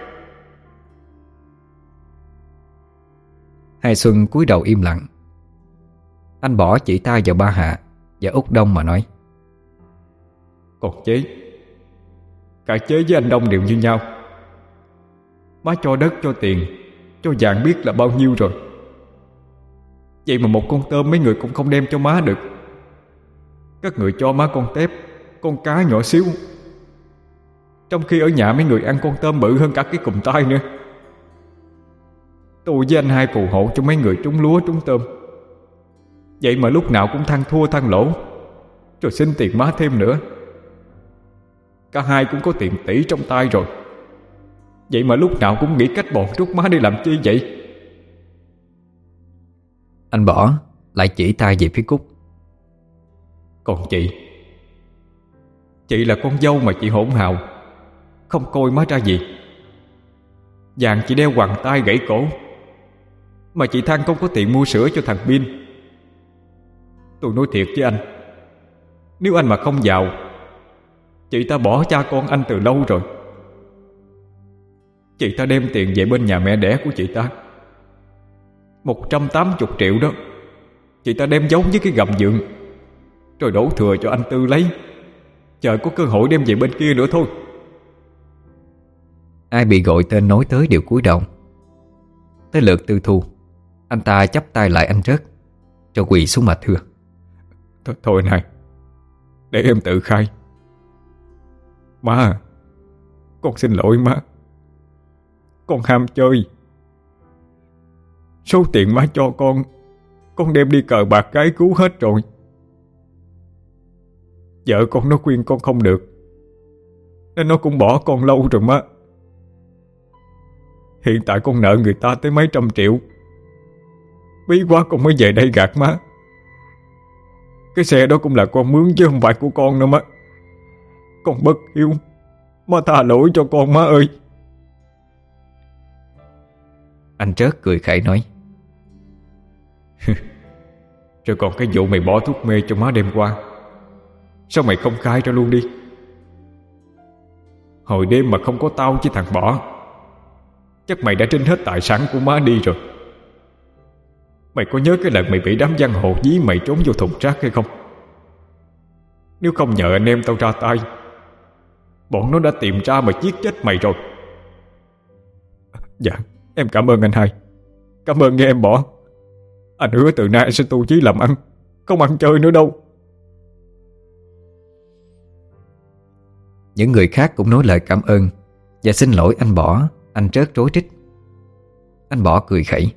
Hai Xuân cúi đầu im lặng. Anh Bỏ chỉ tay vào ba Hạ và Út Đông mà nói: Còn chế, cả chế với anh Đông đều như nhau. Má cho đất, cho tiền, cho vàng biết là bao nhiêu rồi. Vậy mà một con tôm mấy người cũng không đem cho má được. Các người cho má con tép, con cá nhỏ xíu, trong khi ở nhà mấy người ăn con tôm bự hơn cả cái cùm tay nữa. Tôi với anh hai phù hộ cho mấy người trúng lúa trúng tôm, vậy mà lúc nào cũng than thua than lỗ, rồi xin tiền má thêm nữa. Cả hai cũng có tiền tỷ trong tay rồi, vậy mà lúc nào cũng nghĩ cách bọn rút má đi làm chi vậy? Anh Bỏ lại chỉ tay về phía Cúc: Còn chị là con dâu mà chị hỗn hào, không coi má ra gì. Vàng chị đeo hoàng tay gãy cổ, mà chị than không có tiền mua sữa cho thằng Bin. Tôi nói thiệt với anh, nếu anh mà không giàu, chị ta bỏ cha con anh từ lâu rồi. Chị ta đem tiền về bên nhà mẹ đẻ của chị ta, 180 triệu đó, chị ta đem giấu với cái gầm giường, rồi đổ thừa cho anh Tư lấy, chờ có cơ hội đem về bên kia nữa thôi. Ai bị gọi tên nói tới đều cúi đầu. Tới lượt Tư Thu, anh ta chắp tay lại anh Trớt, rồi quỳ xuống mà thưa: Thôi này, để em tự khai. Má, con xin lỗi má. Con ham chơi. Số tiền má cho con đem đi cờ bạc gái cứu hết rồi. Vợ con nó khuyên con không được, nên nó cũng bỏ con lâu rồi má. Hiện tại con nợ người ta tới mấy trăm triệu, bí quá con mới về đây gạt má. Cái xe đó cũng là con mướn chứ không phải của con nữa má. Con bất hiếu, má tha lỗi cho con má ơi. Anh Trớt cười khẩy nói: Rồi còn cái vụ mày bỏ thuốc mê cho má đêm qua, sao mày không khai ra luôn đi? Hồi đêm mà không có tao với thằng Bỏ, chắc mày đã trinh hết tài sản của má đi rồi. Mày có nhớ cái lần mày bị đám giang hồ dí mày trốn vô thùng rác hay không? Nếu không nhờ anh em tao ra tay, bọn nó đã tìm ra mà giết chết mày rồi. Dạ, em cảm ơn anh hai. Cảm ơn nghe em Bỏ. Anh hứa từ nay anh sẽ tu chí làm ăn, không ăn chơi nữa đâu. Những người khác cũng nói lời cảm ơn và xin lỗi anh Bỏ. Anh Trớt rối rít. Anh Bỏ cười khẩy: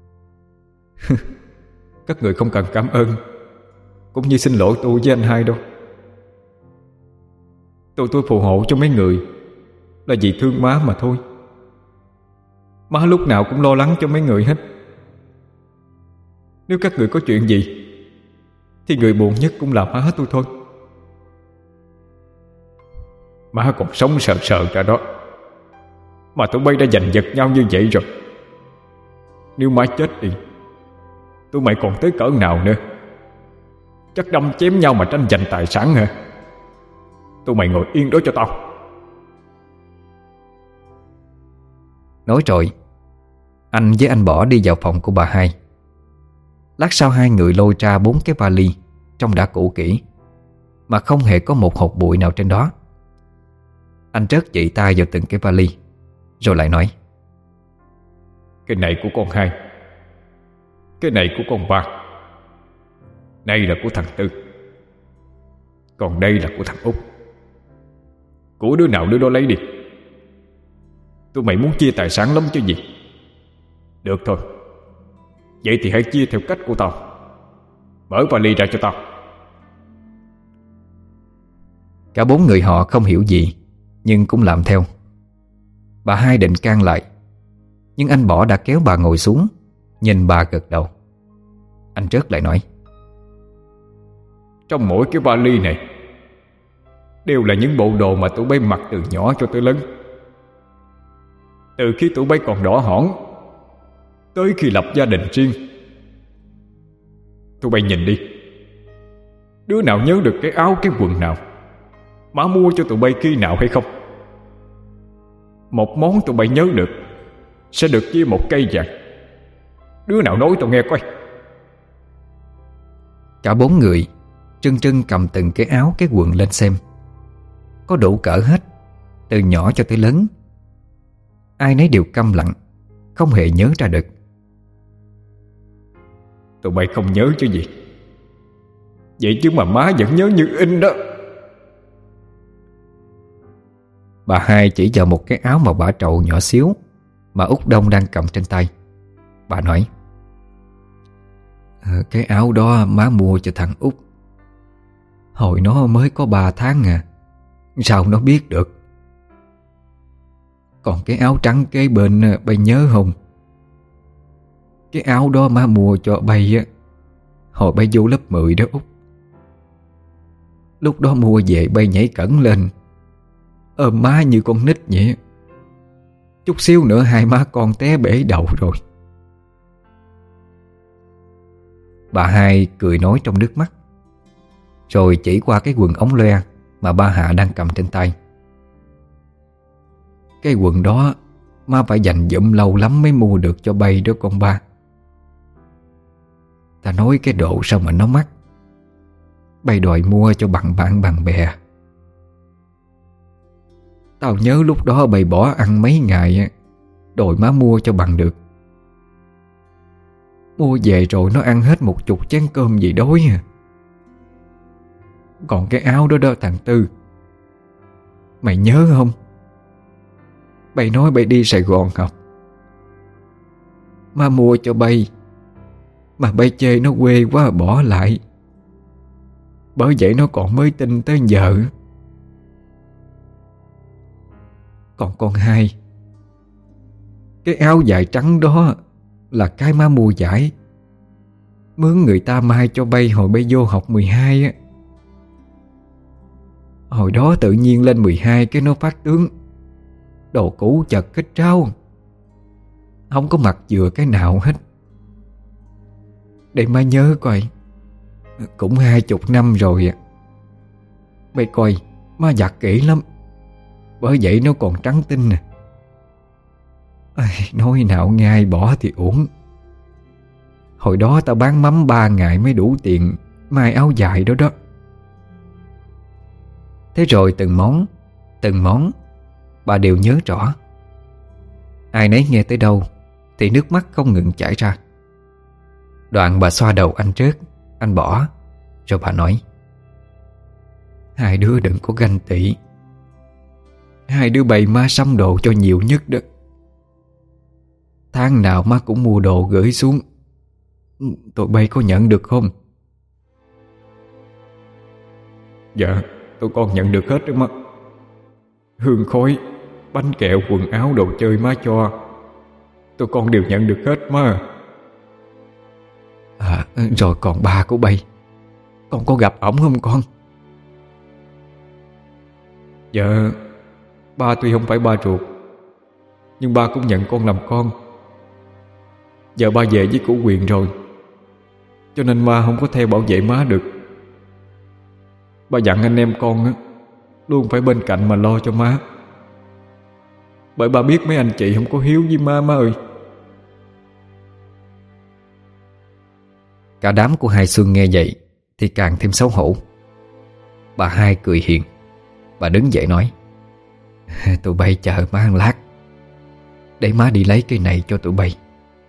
Các người không cần cảm ơn, cũng như xin lỗi tôi với anh hai đâu. Tôi phù hộ cho mấy người là vì thương má mà thôi. Má lúc nào cũng lo lắng cho mấy người hết. Nếu các người có chuyện gì thì người buồn nhất cũng là má tôi thôi. Má còn sống sờ sờ ra đó, Mà tụi bay đã giành giật nhau như vậy rồi. Nếu má chết đi, tụi mày còn tới cỡ nào nữa? Chắc đâm chém nhau mà tranh giành tài sản hả? Tụi mày ngồi yên đó cho tao. Nói rồi, anh với anh Bỏ đi vào phòng của bà hai. Lát sau hai người lôi ra 4 cái vali trông đã cũ kỹ, mà không hề có một hột bụi nào trên đó. Anh trớt chỉ tay vào từng cái vali, rồi lại nói: Cái này của con hai, cái này của con ba, đây là của thằng Tư, còn đây là của thằng Út. Của đứa nào đứa đó lấy đi. Tụi mày muốn chia tài sản lắm chứ gì. Được thôi, vậy thì hãy chia theo cách của tao. Mở vali ra cho tao. Cả 4 người họ không hiểu gì, nhưng cũng làm theo. Bà hai định can lại, nhưng anh Bỏ đã kéo bà ngồi xuống, nhìn bà gật đầu. Anh Trớt lại nói: Trong mỗi cái vali này đều là những bộ đồ mà tụi bay mặc từ nhỏ cho tới lớn. Từ khi tụi bay còn đỏ hỏn tới khi lập gia đình riêng. Tụi bay nhìn đi, đứa nào nhớ được cái áo cái quần nào má mua cho tụi bay khi nào hay không? Một món tụi bay nhớ được sẽ được chia 1 cây vàng. Đứa nào nói tao nghe coi. Cả 4 người trưng trưng cầm từng cái áo cái quần lên xem. Có đủ cỡ hết, từ nhỏ cho tới lớn. Ai nấy đều câm lặng, không hề nhớ ra được. Tụi bay không nhớ chứ gì. Vậy chứ mà má vẫn nhớ như in đó. Bà hai chỉ vào một cái áo màu bả trầu nhỏ xíu mà Út Đông đang cầm trên tay. Bà nói: Cái áo đó má mua cho thằng Út. Hồi nó mới có 3 tháng à, sao nó biết được. Còn cái áo trắng kế bên bay nhớ không? Cái áo đó má mua cho bay á, hồi bay vô lớp 10 đó Út. Lúc đó mua về bay nhảy cẫng lên, ôm má như con nít vậy. Chút xíu nữa hai má con té bể đầu rồi. Bà hai cười nói trong nước mắt, rồi chỉ qua cái quần ống loe mà ba Hạ đang cầm trên tay. Cái quần đó má phải dành dụm lâu lắm mới mua được cho bay đó con ba. Ta nói cái độ sao mà nó mắc, bay đòi mua cho bằng bạn bằng bè. Tao nhớ lúc đó bay bỏ ăn mấy ngày, đòi má mua cho bằng được. Mua về rồi nó ăn hết 10 chén cơm gì đói à. Còn cái áo đó đó thằng Tư, mày nhớ không? Bay nói bay đi Sài Gòn học, má mua cho bay, mà bay chê nó quê quá bỏ lại. Bởi vậy nó còn mới tin tới giờ. Còn con hai, cái áo dài trắng đó là cái má mua giải, mướn người ta may cho bay hồi bay vô học 12 á. Hồi đó tự nhiên lên 12 cái nó phát tướng, đồ cũ chật hết trao, không có mặc vừa cái nào hết. Để má nhớ coi, cũng 20 năm rồi à. Bay coi má giặt kỹ lắm, bởi vậy nó còn trắng tinh nè. Nói nào ngay bỏ thì uổng. Hồi đó tao bán mắm 3 ngày mới đủ tiền may áo dài đó đó. Thế rồi từng món bà đều nhớ rõ. Ai nấy nghe tới đâu thì nước mắt không ngừng chảy ra. Đoạn bà xoa đầu anh Trớt, anh Bỏ, rồi bà nói: Hai đứa đừng có ganh tị. Hai đứa bày má sắm đồ cho nhiều nhất đó. Tháng nào má cũng mua đồ gửi xuống. Tụi bay có nhận được không? Dạ, tụi con nhận được hết đó má. Hương khói, bánh kẹo, quần áo, đồ chơi má cho, tụi con đều nhận được hết má. Rồi còn ba của bay, con có gặp ổng không con? Dạ, ba tuy không phải ba ruột, Nhưng ba cũng nhận con làm con. Giờ ba về với Cửu Quyền rồi, cho nên ba không có theo bảo vệ má được. Ba dặn anh em con á, luôn phải bên cạnh mà lo cho má. Bởi ba biết mấy anh chị không có hiếu với má ơi. Cả đám của Hai Xuân nghe vậy thì càng thêm xấu hổ. Bà Hai cười hiền. Bà đứng dậy nói: Tụi bay chờ má một lát, để má đi lấy cây này cho tụi bay.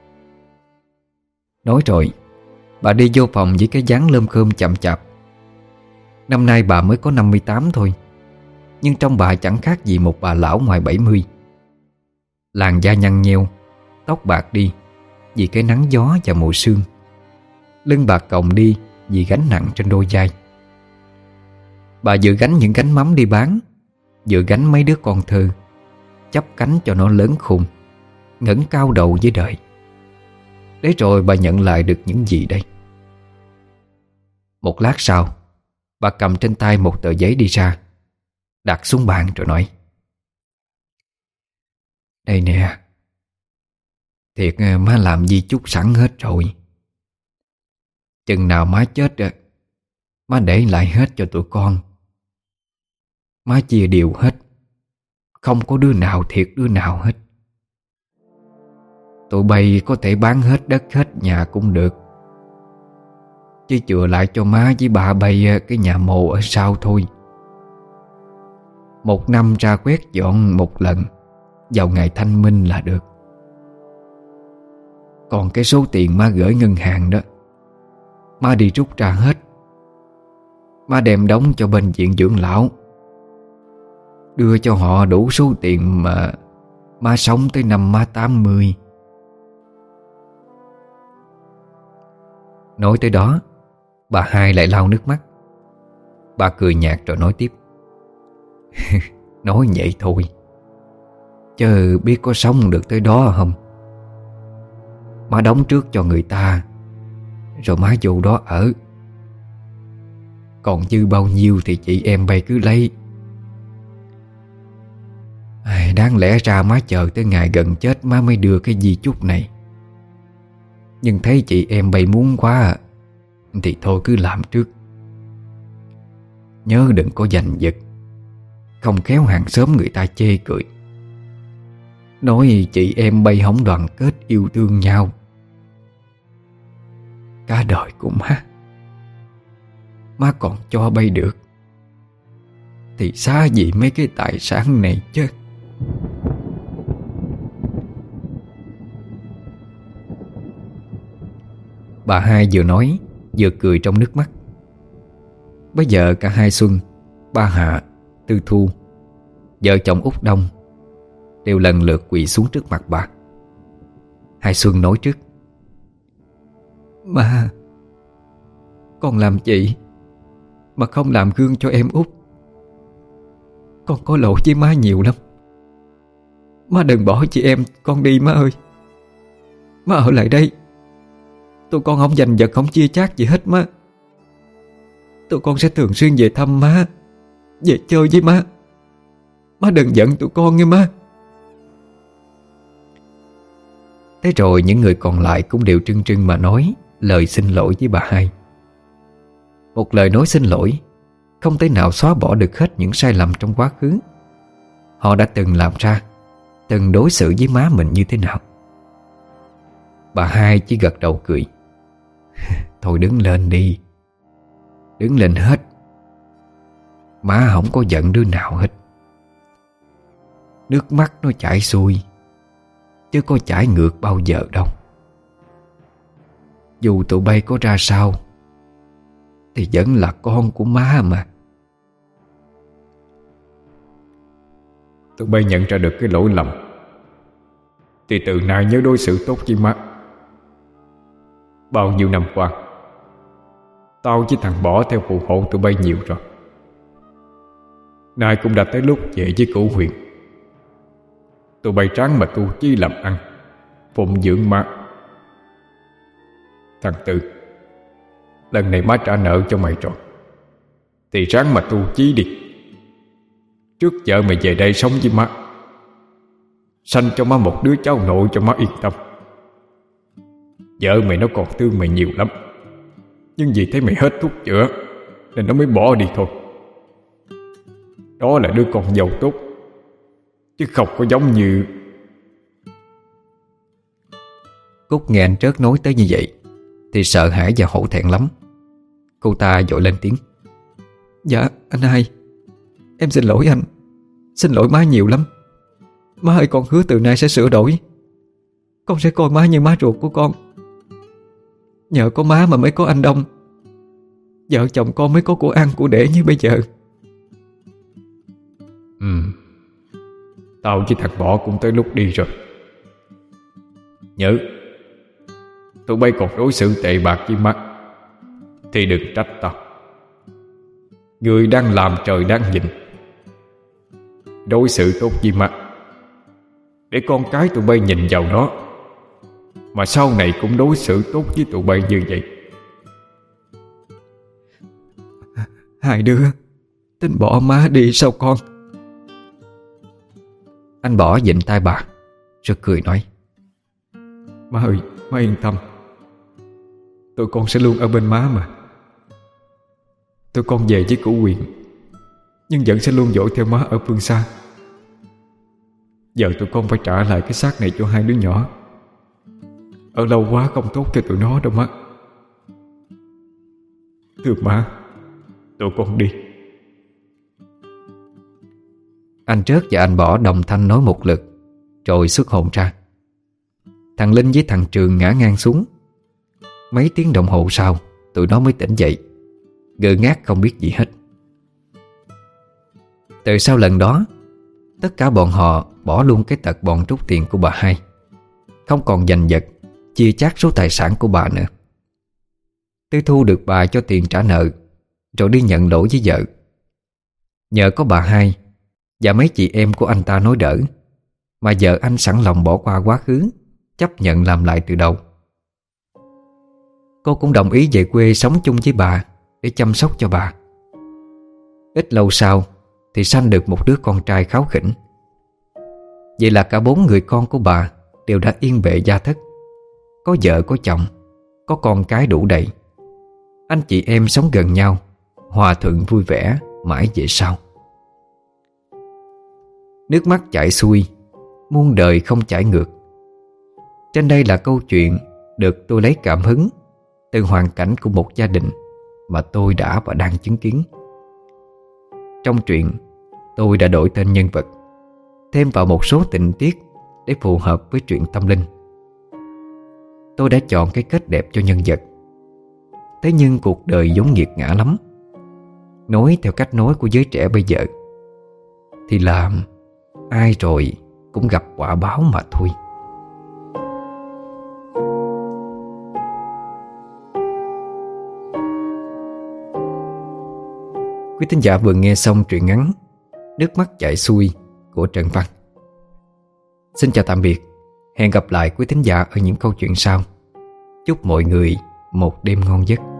Nói rồi bà đi vô phòng với cái dáng lơm khơm chậm chạp. Năm nay bà mới có 58 thôi, nhưng trong bà chẳng khác gì một bà lão ngoài 70. Làn da nhăn nheo, tóc bạc đi vì cái nắng gió và mùa sương. Lưng bà còng đi vì gánh nặng trên đôi vai. Bà vừa gánh những gánh mắm đi bán, vừa gánh mấy đứa con thơ, chắp cánh cho nó lớn khôn, ngẩng cao đầu với đời. Để rồi bà nhận lại được những gì đây? Một lát sau, bà cầm trên tay một tờ giấy đi ra, đặt xuống bàn rồi nói: Đây nè, thiệt má làm di chúc sẵn hết rồi. Chừng nào má chết má để lại hết cho tụi con. Má chia đều hết, không có đứa nào thiệt đứa nào hết. Tụi bay có thể bán hết đất hết nhà cũng được, chứ chừa lại cho má với bà bay cái nhà mồ ở sau thôi. Một năm ra quét dọn một lần vào ngày thanh minh là được. Còn cái số tiền má gửi ngân hàng đó, má đi rút ra hết. Má đem đóng cho bên viện dưỡng lão, đưa cho họ đủ số tiền mà má sống tới năm má 80. Nói tới đó, bà Hai lại lau nước mắt. Bà cười nhạt rồi nói tiếp: Nói vậy thôi, chứ biết có sống được tới đó không. Má đóng trước cho người ta, rồi má vô đó ở. Còn dư bao nhiêu thì chị em bay cứ lấy. Đáng lẽ ra má chờ tới ngày gần chết má mới đưa cái di chúc này, nhưng thấy chị em bay muốn quá thì thôi cứ làm trước. Nhớ đừng có giành giật, không khéo hàng xóm người ta chê cười, nói chị em bay không đoàn kết yêu thương nhau. Cả đời của má còn cho bay được thì xá gì mấy cái tài sản này chứ. Bà Hai vừa nói vừa cười trong nước mắt. Bây giờ cả Hai Xuân, ba Hạ, Tư Thu, vợ chồng Út Đông đều lần lượt quỳ xuống trước mặt bà. Hai Xuân nói trước: Má, con làm chị mà không làm gương cho em Út. Con có lỗi với má nhiều lắm. Má đừng bỏ chị em con đi má ơi. Má ở lại đây, tụi con không giành giật, không chia chác gì hết má. Tụi con sẽ thường xuyên về thăm má, về chơi với má. Má đừng giận tụi con nghe má. Thế rồi những người còn lại cũng đều trưng trưng mà nói lời xin lỗi với bà Hai. Một lời nói xin lỗi không thể nào xóa bỏ được hết những sai lầm trong quá khứ. Họ đã từng làm ra, từng đối xử với má mình như thế nào. Bà Hai chỉ gật đầu cười: Thôi đứng lên đi, đứng lên hết. Má không có giận đứa nào hết. Nước mắt nó chảy xuôi, chứ có chảy ngược bao giờ đâu. Dù tụi bay có ra sao thì vẫn là con của má mà. Tụi bay nhận ra được cái lỗi lầm thì từ nay nhớ đối xử tốt với má. Bao nhiêu năm qua, tao với thằng Bỏ theo phù hộ tụi bay nhiều rồi. Nay cũng đã tới lúc về với Cửu Huyền. Tụi bay ráng mà tu chí làm ăn, phụng dưỡng má. Thằng Tư, lần này má trả nợ cho mày rồi, thì ráng mà tu chí đi. Trước vợ mày về đây sống với má, sanh cho má một đứa cháu nội cho má yên tâm. Vợ mày nó còn thương mày nhiều lắm, nhưng vì thấy mày hết thuốc chữa nên nó mới bỏ đi thôi. Đó là đứa con dâu tốt, chứ không có giống như... Cúc nghe anh Trớt nói tới như vậy thì sợ hãi và hổ thẹn lắm. Cô ta vội lên tiếng: Dạ anh hai, em xin lỗi anh. Xin lỗi má nhiều lắm. Má ơi, con hứa từ nay sẽ sửa đổi. Con sẽ coi má như má ruột của con. Nhờ có má mà mới có anh Đông, vợ chồng con mới có của ăn của để như bây giờ. Tao với thằng Bỏ cũng tới lúc đi rồi. Nhớ, tụi bay còn đối xử tệ bạc với má thì đừng trách tao. Người đang làm trời đang nhìn. Đối xử tốt với má để con cái tụi bay nhìn vào nó, mà sau này cũng đối xử tốt với tụi bay như vậy. Hai đứa tính bỏ má đi sao con? Anh Bỏ vịn tay bà rồi cười nói: Má ơi, má yên tâm. Tụi con sẽ luôn ở bên má mà. Tụi con về với Cửu Quyền, nhưng vẫn sẽ luôn dõi theo má ở phương xa. Giờ tụi con phải trả lại cái xác này cho hai đứa nhỏ. Ở lâu quá không tốt cho tụi nó đâu má. Thưa má, tụi con đi. Anh Trớt và anh Bỏ đồng thanh nói một lượt rồi xuất hồn ra. Thằng Linh với thằng Trường ngã ngang xuống. Mấy tiếng đồng hồ sau tụi nó mới tỉnh dậy, ngơ ngác không biết gì hết. Từ sau lần đó, tất cả bọn họ bỏ luôn cái tật bọn rút tiền của bà hai, không còn giành giật chia chác số tài sản của bà nữa. Tư Thu được bà cho tiền trả nợ rồi đi nhận lỗi với vợ. Nhờ có bà hai và mấy chị em của anh ta nói đỡ mà vợ anh sẵn lòng bỏ qua quá khứ, chấp nhận làm lại từ đầu. Cô cũng đồng ý về quê sống chung với bà để chăm sóc cho bà. Ít lâu sau thì sanh được một đứa con trai kháu khỉnh. Vậy là cả 4 người con của bà đều đã yên bề gia thất, có vợ có chồng, có con cái đủ đầy. Anh chị em sống gần nhau, hòa thuận vui vẻ mãi về sau. Nước mắt chảy xuôi, muôn đời không chảy ngược. Trên đây là câu chuyện được tôi lấy cảm hứng từ hoàn cảnh của một gia đình mà tôi đã và đang chứng kiến. Trong truyện, tôi đã đổi tên nhân vật, thêm vào một số tình tiết để phù hợp với truyện tâm linh. Tôi đã chọn cái kết đẹp cho nhân vật. Thế nhưng cuộc đời giống nghiệt ngã lắm. Nói theo cách nói của giới trẻ bây giờ thì là ai rồi cũng gặp quả báo mà thôi. Quý thính giả vừa nghe xong truyện ngắn Nước mắt chảy xuôi của Trần Văn. Xin chào tạm biệt. Hẹn gặp lại quý thính giả ở những câu chuyện sau. Chúc mọi người một đêm ngon giấc.